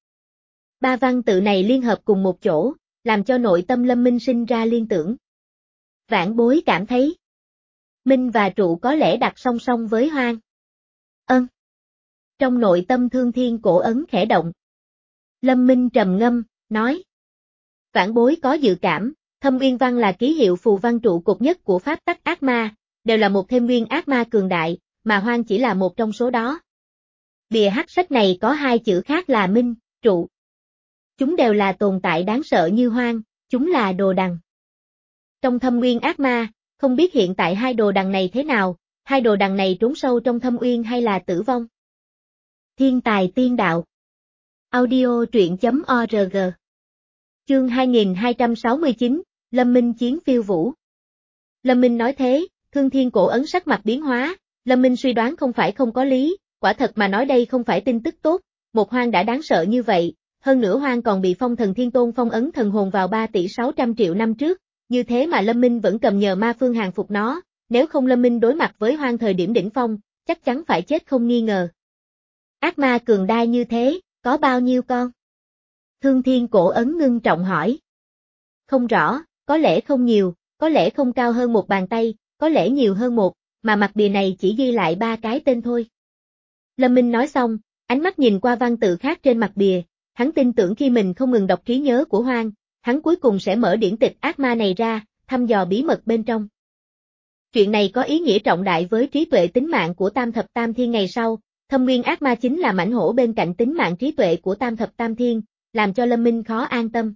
Speaker 1: Ba văn tự này liên hợp cùng một chỗ, làm cho nội tâm Lâm Minh sinh ra liên tưởng. Vãn bối cảm thấy, Minh và trụ có lẽ đặt song song với Hoang. Ân. Trong nội tâm Thương Thiên Cổ Ấn khẽ động. Lâm Minh trầm ngâm, nói. Vãn bối có dự cảm, Thâm Uyên Văn là ký hiệu phù văn trụ cột nhất của pháp tắc ác ma, đều là một thêm nguyên ác ma cường đại, mà Hoang chỉ là một trong số đó. Bìa hắc sách này có hai chữ khác là Minh, trụ. Chúng đều là tồn tại đáng sợ như Hoang, chúng là đồ đằng. Trong Thâm Uyên ác ma, không biết hiện tại hai đồ đằng này thế nào, hai đồ đằng này trốn sâu trong Thâm Uyên hay là tử vong. Thiên tài tiên đạo. Audio truyện chấm org. Chương hai nghìn hai trăm sáu mươi chín, Lâm Minh chiến phiêu vũ. Lâm Minh nói thế, Thương Thiên Cổ Ấn sắc mặt biến hóa, Lâm Minh suy đoán không phải không có lý, quả thật mà nói đây không phải tin tức tốt, một Hoang đã đáng sợ như vậy, hơn nữa Hoang còn bị Phong Thần Thiên Tôn phong ấn thần hồn vào ba tỷ sáu trăm triệu năm trước, như thế mà Lâm Minh vẫn cầm nhờ ma phương hàng phục nó, nếu không Lâm Minh đối mặt với Hoang thời điểm đỉnh phong, chắc chắn phải chết không nghi ngờ. Ác ma cường đại như thế, có bao nhiêu con? Thương Thiên Cổ Ấn ngưng trọng hỏi. Không rõ, có lẽ không nhiều, có lẽ không cao hơn một bàn tay, có lẽ nhiều hơn một, mà mặt bìa này chỉ ghi lại ba cái tên thôi. Lâm Minh nói xong, ánh mắt nhìn qua văn tự khác trên mặt bìa, hắn tin tưởng khi mình không ngừng đọc trí nhớ của Hoang, hắn cuối cùng sẽ mở điển tịch ác ma này ra, thăm dò bí mật bên trong. Chuyện này có ý nghĩa trọng đại với trí tuệ tính mạng của Tam Thập Tam Thiên ngày sau, thâm nguyên ác ma chính là mãnh hổ bên cạnh tính mạng trí tuệ của Tam Thập Tam Thiên, làm cho Lâm Minh khó an tâm.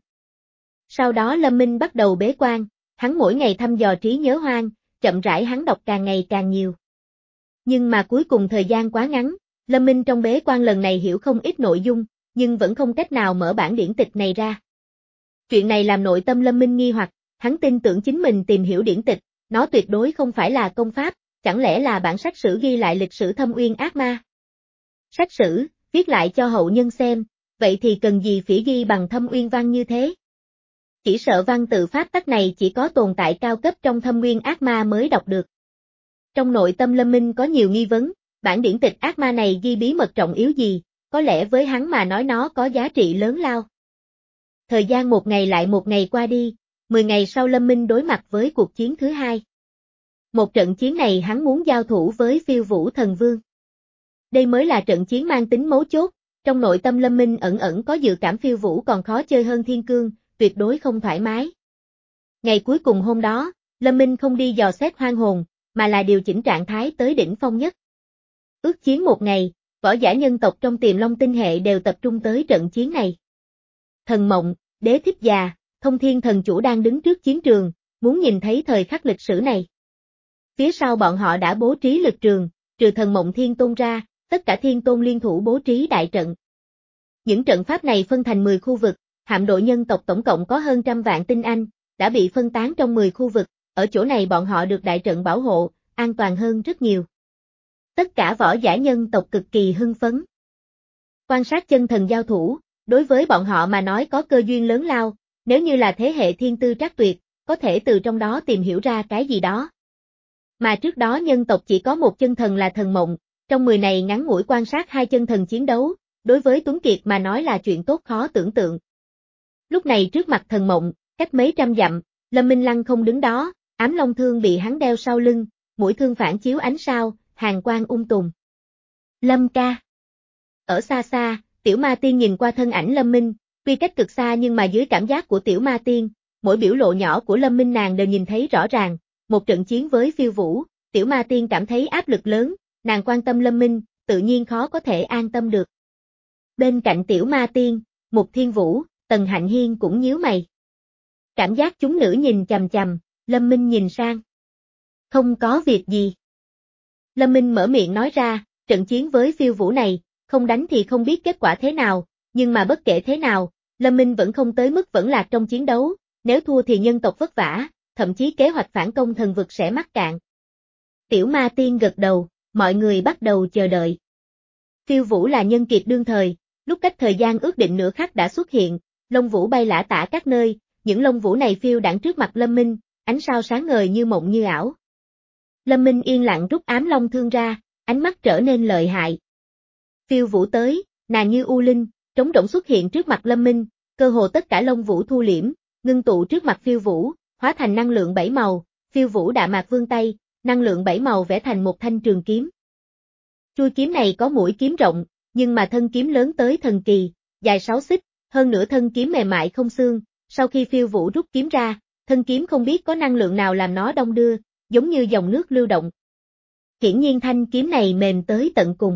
Speaker 1: Sau đó Lâm Minh bắt đầu bế quan, hắn mỗi ngày thăm dò trí nhớ Hoang, chậm rãi hắn đọc càng ngày càng nhiều. Nhưng mà cuối cùng thời gian quá ngắn, Lâm Minh trong bế quan lần này hiểu không ít nội dung, nhưng vẫn không cách nào mở bản điển tịch này ra. Chuyện này làm nội tâm Lâm Minh nghi hoặc, hắn tin tưởng chính mình tìm hiểu điển tịch, nó tuyệt đối không phải là công pháp, chẳng lẽ là bản sách sử ghi lại lịch sử thâm uyên ác ma. Sách sử, viết lại cho hậu nhân xem, vậy thì cần gì phỉ ghi bằng thâm uyên văn như thế? Chỉ sợ văn tự pháp tắc này chỉ có tồn tại cao cấp trong thâm uyên ác ma mới đọc được. Trong nội tâm Lâm Minh có nhiều nghi vấn, bản điển tịch ác ma này ghi bí mật trọng yếu gì, có lẽ với hắn mà nói nó có giá trị lớn lao. Thời gian một ngày lại một ngày qua đi, mười ngày sau Lâm Minh đối mặt với cuộc chiến thứ hai. Một trận chiến này hắn muốn giao thủ với Phiêu Vũ Thần Vương. Đây mới là trận chiến mang tính mấu chốt, trong nội tâm Lâm Minh ẩn ẩn có dự cảm Phiêu Vũ còn khó chơi hơn Thiên Cương, tuyệt đối không thoải mái. Ngày cuối cùng hôm đó, Lâm Minh không đi dò xét hoang hồn, mà là điều chỉnh trạng thái tới đỉnh phong nhất. Ước chiến một ngày, võ giả nhân tộc trong Tiềm Long tinh hệ đều tập trung tới trận chiến này. Thần Mộng, Đế Thích Già, Thông Thiên Thần Chủ đang đứng trước chiến trường, muốn nhìn thấy thời khắc lịch sử này. Phía sau bọn họ đã bố trí lực trường, trừ Thần Mộng Thiên Tôn ra, tất cả Thiên Tôn liên thủ bố trí đại trận. Những trận pháp này phân thành mười khu vực, hạm đội nhân tộc tổng cộng có hơn trăm vạn tinh anh, đã bị phân tán trong mười khu vực, ở chỗ này bọn họ được đại trận bảo hộ, an toàn hơn rất nhiều. Tất cả võ giả nhân tộc cực kỳ hưng phấn. Quan sát chân thần giao thủ, đối với bọn họ mà nói có cơ duyên lớn lao, nếu như là thế hệ thiên tư trắc tuyệt, có thể từ trong đó tìm hiểu ra cái gì đó. Mà trước đó nhân tộc chỉ có một chân thần là Thần Mộng, trong mười này ngắn ngủi quan sát hai chân thần chiến đấu, đối với Tuấn Kiệt mà nói là chuyện tốt khó tưởng tượng. Lúc này trước mặt Thần Mộng, cách mấy trăm dặm, Lâm Minh Lăng không đứng đó, ám long thương bị hắn đeo sau lưng, mũi thương phản chiếu ánh sao, hàn quang ung tùm. Lâm ca. Ở xa xa, Tiểu Ma Tiên nhìn qua thân ảnh Lâm Minh, tuy cách cực xa nhưng mà dưới cảm giác của Tiểu Ma Tiên, mỗi biểu lộ nhỏ của Lâm Minh nàng đều nhìn thấy rõ ràng, một trận chiến với Phiêu Vũ, Tiểu Ma Tiên cảm thấy áp lực lớn, nàng quan tâm Lâm Minh, tự nhiên khó có thể an tâm được. Bên cạnh Tiểu Ma Tiên, Mục Thiên Vũ, Tần Hạnh Hiên cũng nhíu mày. Cảm giác chúng nữ nhìn chằm chằm, Lâm Minh nhìn sang. Không có việc gì. Lâm Minh mở miệng nói ra, trận chiến với Phiêu Vũ này, không đánh thì không biết kết quả thế nào, nhưng mà bất kể thế nào, Lâm Minh vẫn không tới mức vẫn lạc trong chiến đấu, nếu thua thì nhân tộc vất vả, thậm chí kế hoạch phản công thần vực sẽ mắc cạn. Tiểu Ma Tiên gật đầu, mọi người bắt đầu chờ đợi. Phiêu Vũ là nhân kiệt đương thời, lúc cách thời gian ước định nửa khắc đã xuất hiện, lông vũ bay lả tả các nơi, những lông vũ này phiêu đãng trước mặt Lâm Minh, ánh sao sáng ngời như mộng như ảo. Lâm Minh yên lặng rút ám long thương ra, ánh mắt trở nên lợi hại. Phiêu Vũ tới, nàng như u linh, trống rỗng xuất hiện trước mặt Lâm Minh, cơ hồ tất cả lông vũ thu liễm, ngưng tụ trước mặt Phiêu Vũ, hóa thành năng lượng bảy màu, Phiêu Vũ đạ mạc vươn tay, năng lượng bảy màu vẽ thành một thanh trường kiếm. Chuôi kiếm này có mũi kiếm rộng, nhưng mà thân kiếm lớn tới thần kỳ, dài sáu xích, hơn nữa thân kiếm mềm mại không xương, sau khi Phiêu Vũ rút kiếm ra, thân kiếm không biết có năng lượng nào làm nó đong đưa, giống như dòng nước lưu động. Hiển nhiên thanh kiếm này mềm tới tận cùng.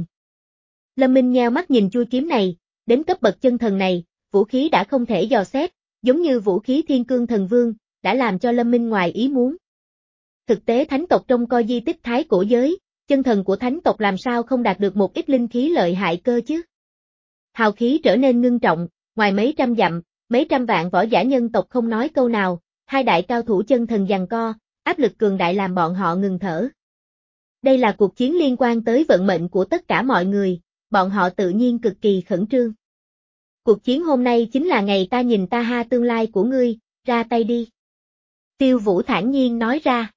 Speaker 1: Lâm Minh nheo mắt nhìn chuôi kiếm này, đến cấp bậc chân thần này, vũ khí đã không thể dò xét, giống như vũ khí Thiên Cương Thần Vương, đã làm cho Lâm Minh ngoài ý muốn. Thực tế thánh tộc trong coi di tích thái cổ giới, chân thần của thánh tộc làm sao không đạt được một ít linh khí lợi hại cơ chứ? Hào khí trở nên ngưng trọng, ngoài mấy trăm dặm, mấy trăm vạn võ giả nhân tộc không nói câu nào, hai đại cao thủ chân thần giằng co, áp lực cường đại làm bọn họ ngừng thở. Đây là cuộc chiến liên quan tới vận mệnh của tất cả mọi người, bọn họ tự nhiên cực kỳ khẩn trương. Cuộc chiến hôm nay chính là ngày ta nhìn ta ha tương lai của ngươi, ra tay đi. Phiêu Vũ thản nhiên nói ra.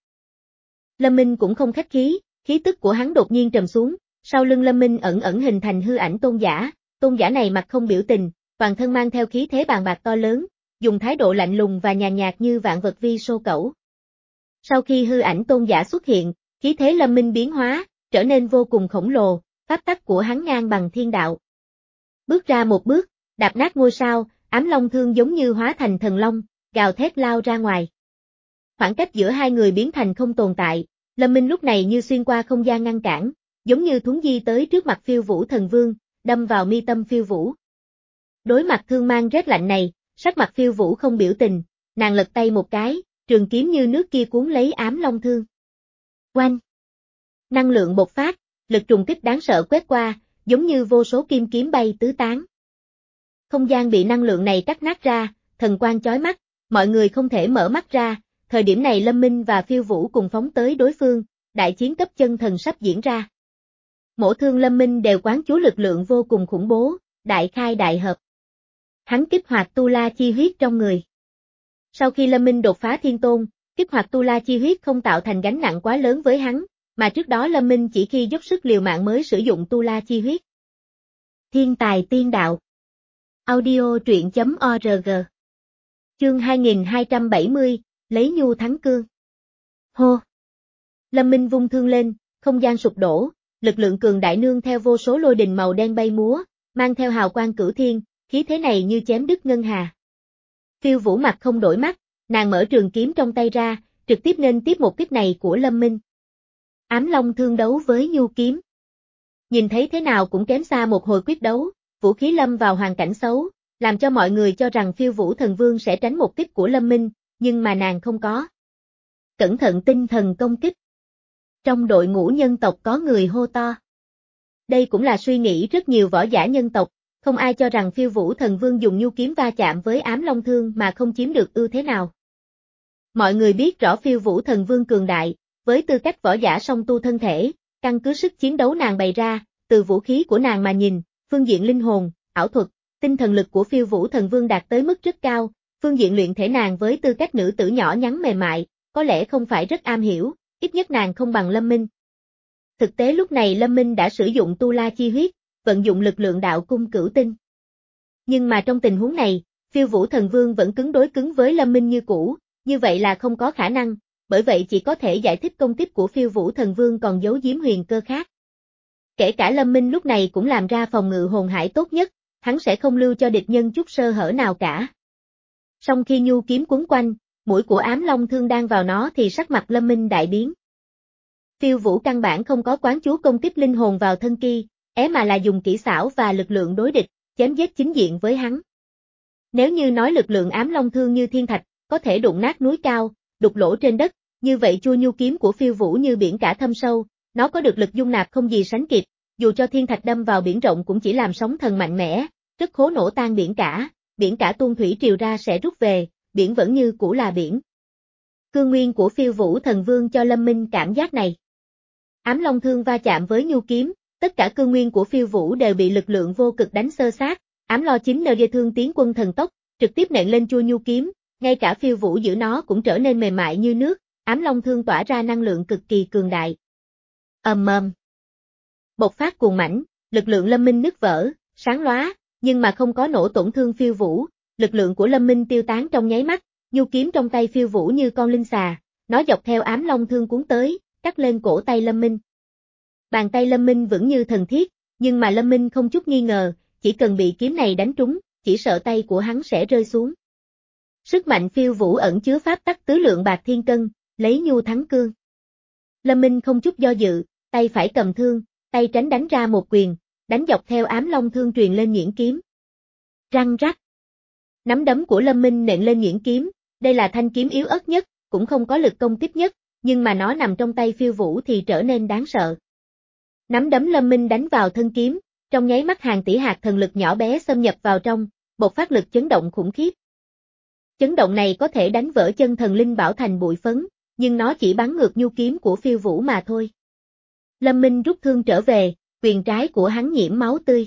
Speaker 1: Lâm Minh cũng không khách khí, khí tức của hắn đột nhiên trầm xuống, sau lưng Lâm Minh ẩn ẩn hình thành hư ảnh tôn giả, tôn giả này mặt không biểu tình, toàn thân mang theo khí thế bàn bạc to lớn, dùng thái độ lạnh lùng và nhàn nhạt như vạn vật vi sô cẩu. Sau khi hư ảnh tôn giả xuất hiện, khí thế Lâm Minh biến hóa, trở nên vô cùng khổng lồ, pháp tắc của hắn ngang bằng thiên đạo. Bước ra một bước, đạp nát ngôi sao, ám long thương giống như hóa thành thần long, gào thét lao ra ngoài. Khoảng cách giữa hai người biến thành không tồn tại, Lâm Minh lúc này như xuyên qua không gian ngăn cản, giống như thuấn di tới trước mặt Phiêu Vũ Thần Vương, đâm vào mi tâm Phiêu Vũ. Đối mặt thương mang rét lạnh này, sắc mặt Phiêu Vũ không biểu tình, nàng lật tay một cái, trường kiếm như nước kia cuốn lấy ám long thương. Oanh! Năng lượng bộc phát, lực trùng kích đáng sợ quét qua, giống như vô số kim kiếm bay tứ tán. Không gian bị năng lượng này cắt nát ra, thần quang chói mắt, mọi người không thể mở mắt ra, thời điểm này Lâm Minh và Phiêu Vũ cùng phóng tới đối phương, đại chiến cấp chân thần sắp diễn ra. Mổ Thương Lâm Minh đều quán chú lực lượng vô cùng khủng bố, đại khai đại hợp. Hắn kích hoạt tu la chi huyết trong người. Sau khi Lâm Minh đột phá thiên tôn, kích hoạt tu la chi huyết không tạo thành gánh nặng quá lớn với hắn, mà trước đó Lâm Minh chỉ khi dốc sức liều mạng mới sử dụng tu la chi huyết. Thiên tài tiên đạo. Audio truyện chấm org. Chương hai nghìn hai trăm bảy mươi, lấy nhu thắng cương. Hô! Lâm Minh vung thương lên, không gian sụp đổ, lực lượng cường đại nương theo vô số lôi đình màu đen bay múa, mang theo hào quang cửu thiên, khí thế này như chém đứt ngân hà. Phiêu Vũ mặt không đổi mắt, nàng mở trường kiếm trong tay ra, trực tiếp nên tiếp một kích này của Lâm Minh. Ám long thương đấu với nhu kiếm. Nhìn thấy thế nào cũng kém xa một hồi quyết đấu, vũ khí lâm vào hoàn cảnh xấu, làm cho mọi người cho rằng Phiêu Vũ Thần Vương sẽ tránh một kích của Lâm Minh, nhưng mà nàng không có. Cẩn thận tinh thần công kích. Trong đội ngũ nhân tộc có người hô to. Đây cũng là suy nghĩ rất nhiều võ giả nhân tộc, không ai cho rằng Phiêu Vũ Thần Vương dùng nhu kiếm va chạm với ám long thương mà không chiếm được ưu thế nào. Mọi người biết rõ Phiêu Vũ Thần Vương cường đại, với tư cách võ giả song tu thân thể, căn cứ sức chiến đấu nàng bày ra, từ vũ khí của nàng mà nhìn, phương diện linh hồn, ảo thuật, tinh thần lực của Phiêu Vũ Thần Vương đạt tới mức rất cao, phương diện luyện thể nàng với tư cách nữ tử nhỏ nhắn mềm mại, có lẽ không phải rất am hiểu, ít nhất nàng không bằng Lâm Minh. Thực tế lúc này Lâm Minh đã sử dụng tu la chi huyết, vận dụng lực lượng đạo cung cửu tinh. Nhưng mà trong tình huống này, Phiêu Vũ Thần Vương vẫn cứng đối cứng với Lâm Minh như cũ, như vậy là không có khả năng, bởi vậy chỉ có thể giải thích công kích của Phiêu Vũ Thần Vương còn giấu giếm huyền cơ khác. Kể cả Lâm Minh lúc này cũng làm ra phòng ngự hồn hải tốt nhất, hắn sẽ không lưu cho địch nhân chút sơ hở nào cả. Song khi nhu kiếm quấn quanh, mũi của ám long thương đang vào nó thì sắc mặt Lâm Minh đại biến. Phiêu Vũ căn bản không có quán chú công kích linh hồn vào thân kia, é mà là dùng kỹ xảo và lực lượng đối địch, chém giết chính diện với hắn. Nếu như nói lực lượng ám long thương như thiên thạch, có thể đụng nát núi cao, đục lỗ trên đất, như vậy chua nhu kiếm của Phiêu Vũ như biển cả thâm sâu, nó có được lực dung nạp không gì sánh kịp, dù cho thiên thạch đâm vào biển rộng cũng chỉ làm sóng thần mạnh mẽ, rất khó nổ tan biển cả, biển cả tuôn thủy triều ra sẽ rút về, biển vẫn như cũ là biển. Cương nguyên của Phiêu Vũ Thần Vương cho Lâm Minh cảm giác này. Ám long thương va chạm với nhu kiếm, tất cả cương nguyên của Phiêu Vũ đều bị lực lượng vô cực đánh xơ xác, ám lo chính nơ thương tiến quân thần tốc, trực tiếp nện lên chua nhu kiếm, ngay cả Phiêu Vũ giữ nó cũng trở nên mềm mại như nước, ám long thương tỏa ra năng lượng cực kỳ cường đại. Ầm ầm. Bộc phát cuồng mãnh, lực lượng Lâm Minh nứt vỡ, sáng lóa, nhưng mà không có nổ tổn thương Phiêu Vũ, lực lượng của Lâm Minh tiêu tán trong nháy mắt, nhu kiếm trong tay Phiêu Vũ như con linh xà, nó dọc theo ám long thương cuốn tới, cắt lên cổ tay Lâm Minh. Bàn tay Lâm Minh vững như thần thiết, nhưng mà Lâm Minh không chút nghi ngờ, chỉ cần bị kiếm này đánh trúng, chỉ sợ tay của hắn sẽ rơi xuống. Sức mạnh Phiêu Vũ ẩn chứa pháp tắc tứ lượng bạc thiên cân, lấy nhu thắng cương. Lâm Minh không chút do dự, tay phải cầm thương, tay tránh đánh ra một quyền, đánh dọc theo ám long thương truyền lên nhuyễn kiếm. Răng rắc. Nắm đấm của Lâm Minh nện lên nhuyễn kiếm, đây là thanh kiếm yếu ớt nhất, cũng không có lực công kích nhất, nhưng mà nó nằm trong tay Phiêu Vũ thì trở nên đáng sợ. Nắm đấm Lâm Minh đánh vào thân kiếm, trong nháy mắt hàng tỷ hạt thần lực nhỏ bé xâm nhập vào trong, bộc phát lực chấn động khủng khiếp. Chấn động này có thể đánh vỡ chân thần linh bảo thành bụi phấn, nhưng nó chỉ bắn ngược nhu kiếm của Phiêu Vũ mà thôi. Lâm Minh rút thương trở về, quyền trái của hắn nhiễm máu tươi.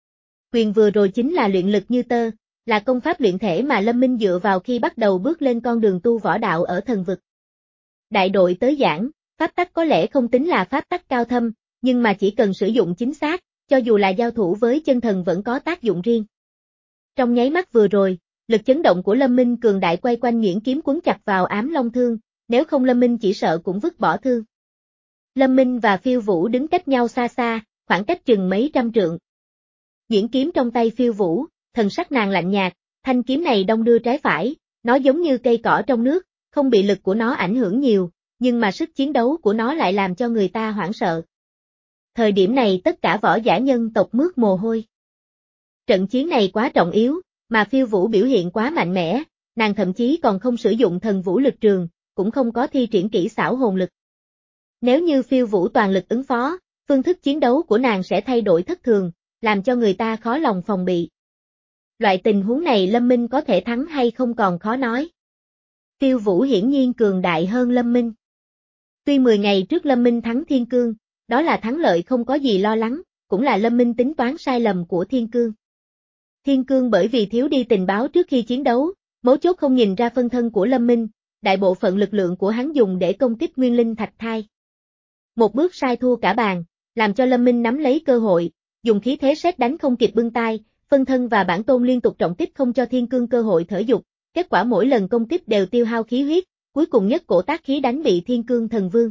Speaker 1: Quyền vừa rồi chính là luyện lực như tơ, là công pháp luyện thể mà Lâm Minh dựa vào khi bắt đầu bước lên con đường tu võ đạo ở thần vực. Đại đội tới giảng, pháp tắc có lẽ không tính là pháp tắc cao thâm, nhưng mà chỉ cần sử dụng chính xác, cho dù là giao thủ với chân thần vẫn có tác dụng riêng. Trong nháy mắt vừa rồi, lực chấn động của Lâm Minh cường đại quay quanh nhuyễn kiếm quấn chặt vào ám long thương, nếu không Lâm Minh chỉ sợ cũng vứt bỏ thương. Lâm Minh và Phiêu Vũ đứng cách nhau xa xa, khoảng cách chừng mấy trăm trượng. Nhuyễn kiếm trong tay phiêu vũ, thần sắc nàng lạnh nhạt, thanh kiếm này đong đưa trái phải, nó giống như cây cỏ trong nước, không bị lực của nó ảnh hưởng nhiều, nhưng mà sức chiến đấu của nó lại làm cho người ta hoảng sợ. Thời điểm này tất cả võ giả nhân tộc mướt mồ hôi. Trận chiến này quá trọng yếu, mà phiêu vũ biểu hiện quá mạnh mẽ, nàng thậm chí còn không sử dụng thần vũ lực trường, cũng không có thi triển kỹ xảo hồn lực. Nếu như phiêu vũ toàn lực ứng phó, phương thức chiến đấu của nàng sẽ thay đổi thất thường, làm cho người ta khó lòng phòng bị. Loại tình huống này Lâm Minh có thể thắng hay không còn khó nói. Phiêu vũ hiển nhiên cường đại hơn Lâm Minh. Tuy mười ngày trước Lâm Minh thắng Thiên Cương, đó là thắng lợi không có gì lo lắng, cũng là Lâm Minh tính toán sai lầm của Thiên Cương. Thiên Cương bởi vì thiếu đi tình báo trước khi chiến đấu, mấu chốt không nhìn ra phân thân của Lâm Minh, đại bộ phận lực lượng của hắn dùng để công kích Nguyên Linh Thạch Thai. Một bước sai thua cả bàn, làm cho Lâm Minh nắm lấy cơ hội, dùng khí thế sét đánh không kịp bưng tai, phân thân và bản tôn liên tục trọng kích không cho Thiên Cương cơ hội thở dục, kết quả mỗi lần công kích đều tiêu hao khí huyết, cuối cùng nhất cổ tác khí đánh bị Thiên Cương thần vương.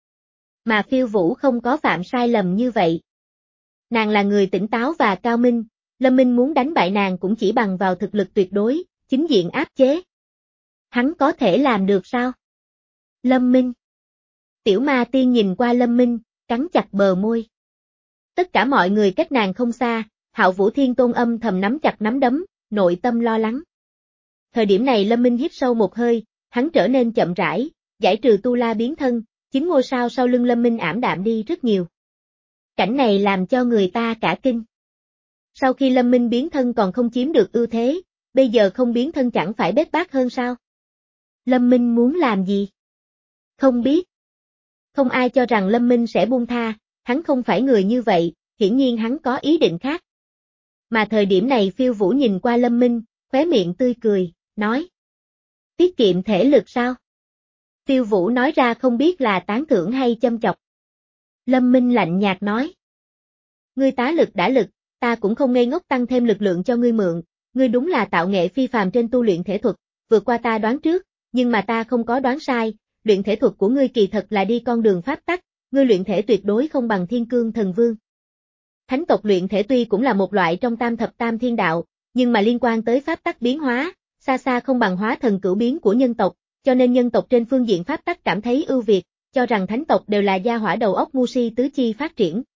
Speaker 1: Mà phiêu vũ không có phạm sai lầm như vậy. Nàng là người tỉnh táo và cao minh, Lâm Minh muốn đánh bại nàng cũng chỉ bằng vào thực lực tuyệt đối, chính diện áp chế. Hắn có thể làm được sao? Lâm Minh. Tiểu ma tiên nhìn qua Lâm Minh, cắn chặt bờ môi. Tất cả mọi người cách nàng không xa, Hạo Vũ Thiên Tôn âm thầm nắm chặt nắm đấm, nội tâm lo lắng. Thời điểm này Lâm Minh hít sâu một hơi, hắn trở nên chậm rãi, giải trừ tu la biến thân, chính ngôi sao sau lưng Lâm Minh ảm đạm đi rất nhiều. Cảnh này làm cho người ta cả kinh. Sau khi Lâm Minh biến thân còn không chiếm được ưu thế, bây giờ không biến thân chẳng phải bết bát hơn sao? Lâm Minh muốn làm gì? Không biết. Không ai cho rằng Lâm Minh sẽ buông tha, hắn không phải người như vậy, hiển nhiên hắn có ý định khác. Mà thời điểm này phiêu vũ nhìn qua Lâm Minh, khóe miệng tươi cười, nói. Tiết kiệm thể lực sao? Phiêu vũ nói ra không biết là tán thưởng hay châm chọc. Lâm Minh lạnh nhạt nói. Ngươi tá lực đã lực, ta cũng không ngây ngốc tăng thêm lực lượng cho ngươi mượn, ngươi đúng là tạo nghệ phi phàm trên tu luyện thể thuật, vượt qua ta đoán trước, nhưng mà ta không có đoán sai, luyện thể thuật của ngươi kỳ thật là đi con đường pháp tắc, ngươi luyện thể tuyệt đối không bằng Thiên Cương thần vương. Thánh tộc luyện thể tuy cũng là một loại trong tam thập tam thiên đạo, nhưng mà liên quan tới pháp tắc biến hóa, xa xa không bằng hóa thần cửu biến của nhân tộc, cho nên nhân tộc trên phương diện pháp tắc cảm thấy ưu việt, cho rằng thánh tộc đều là gia hỏa đầu óc ngu si tứ chi phát triển.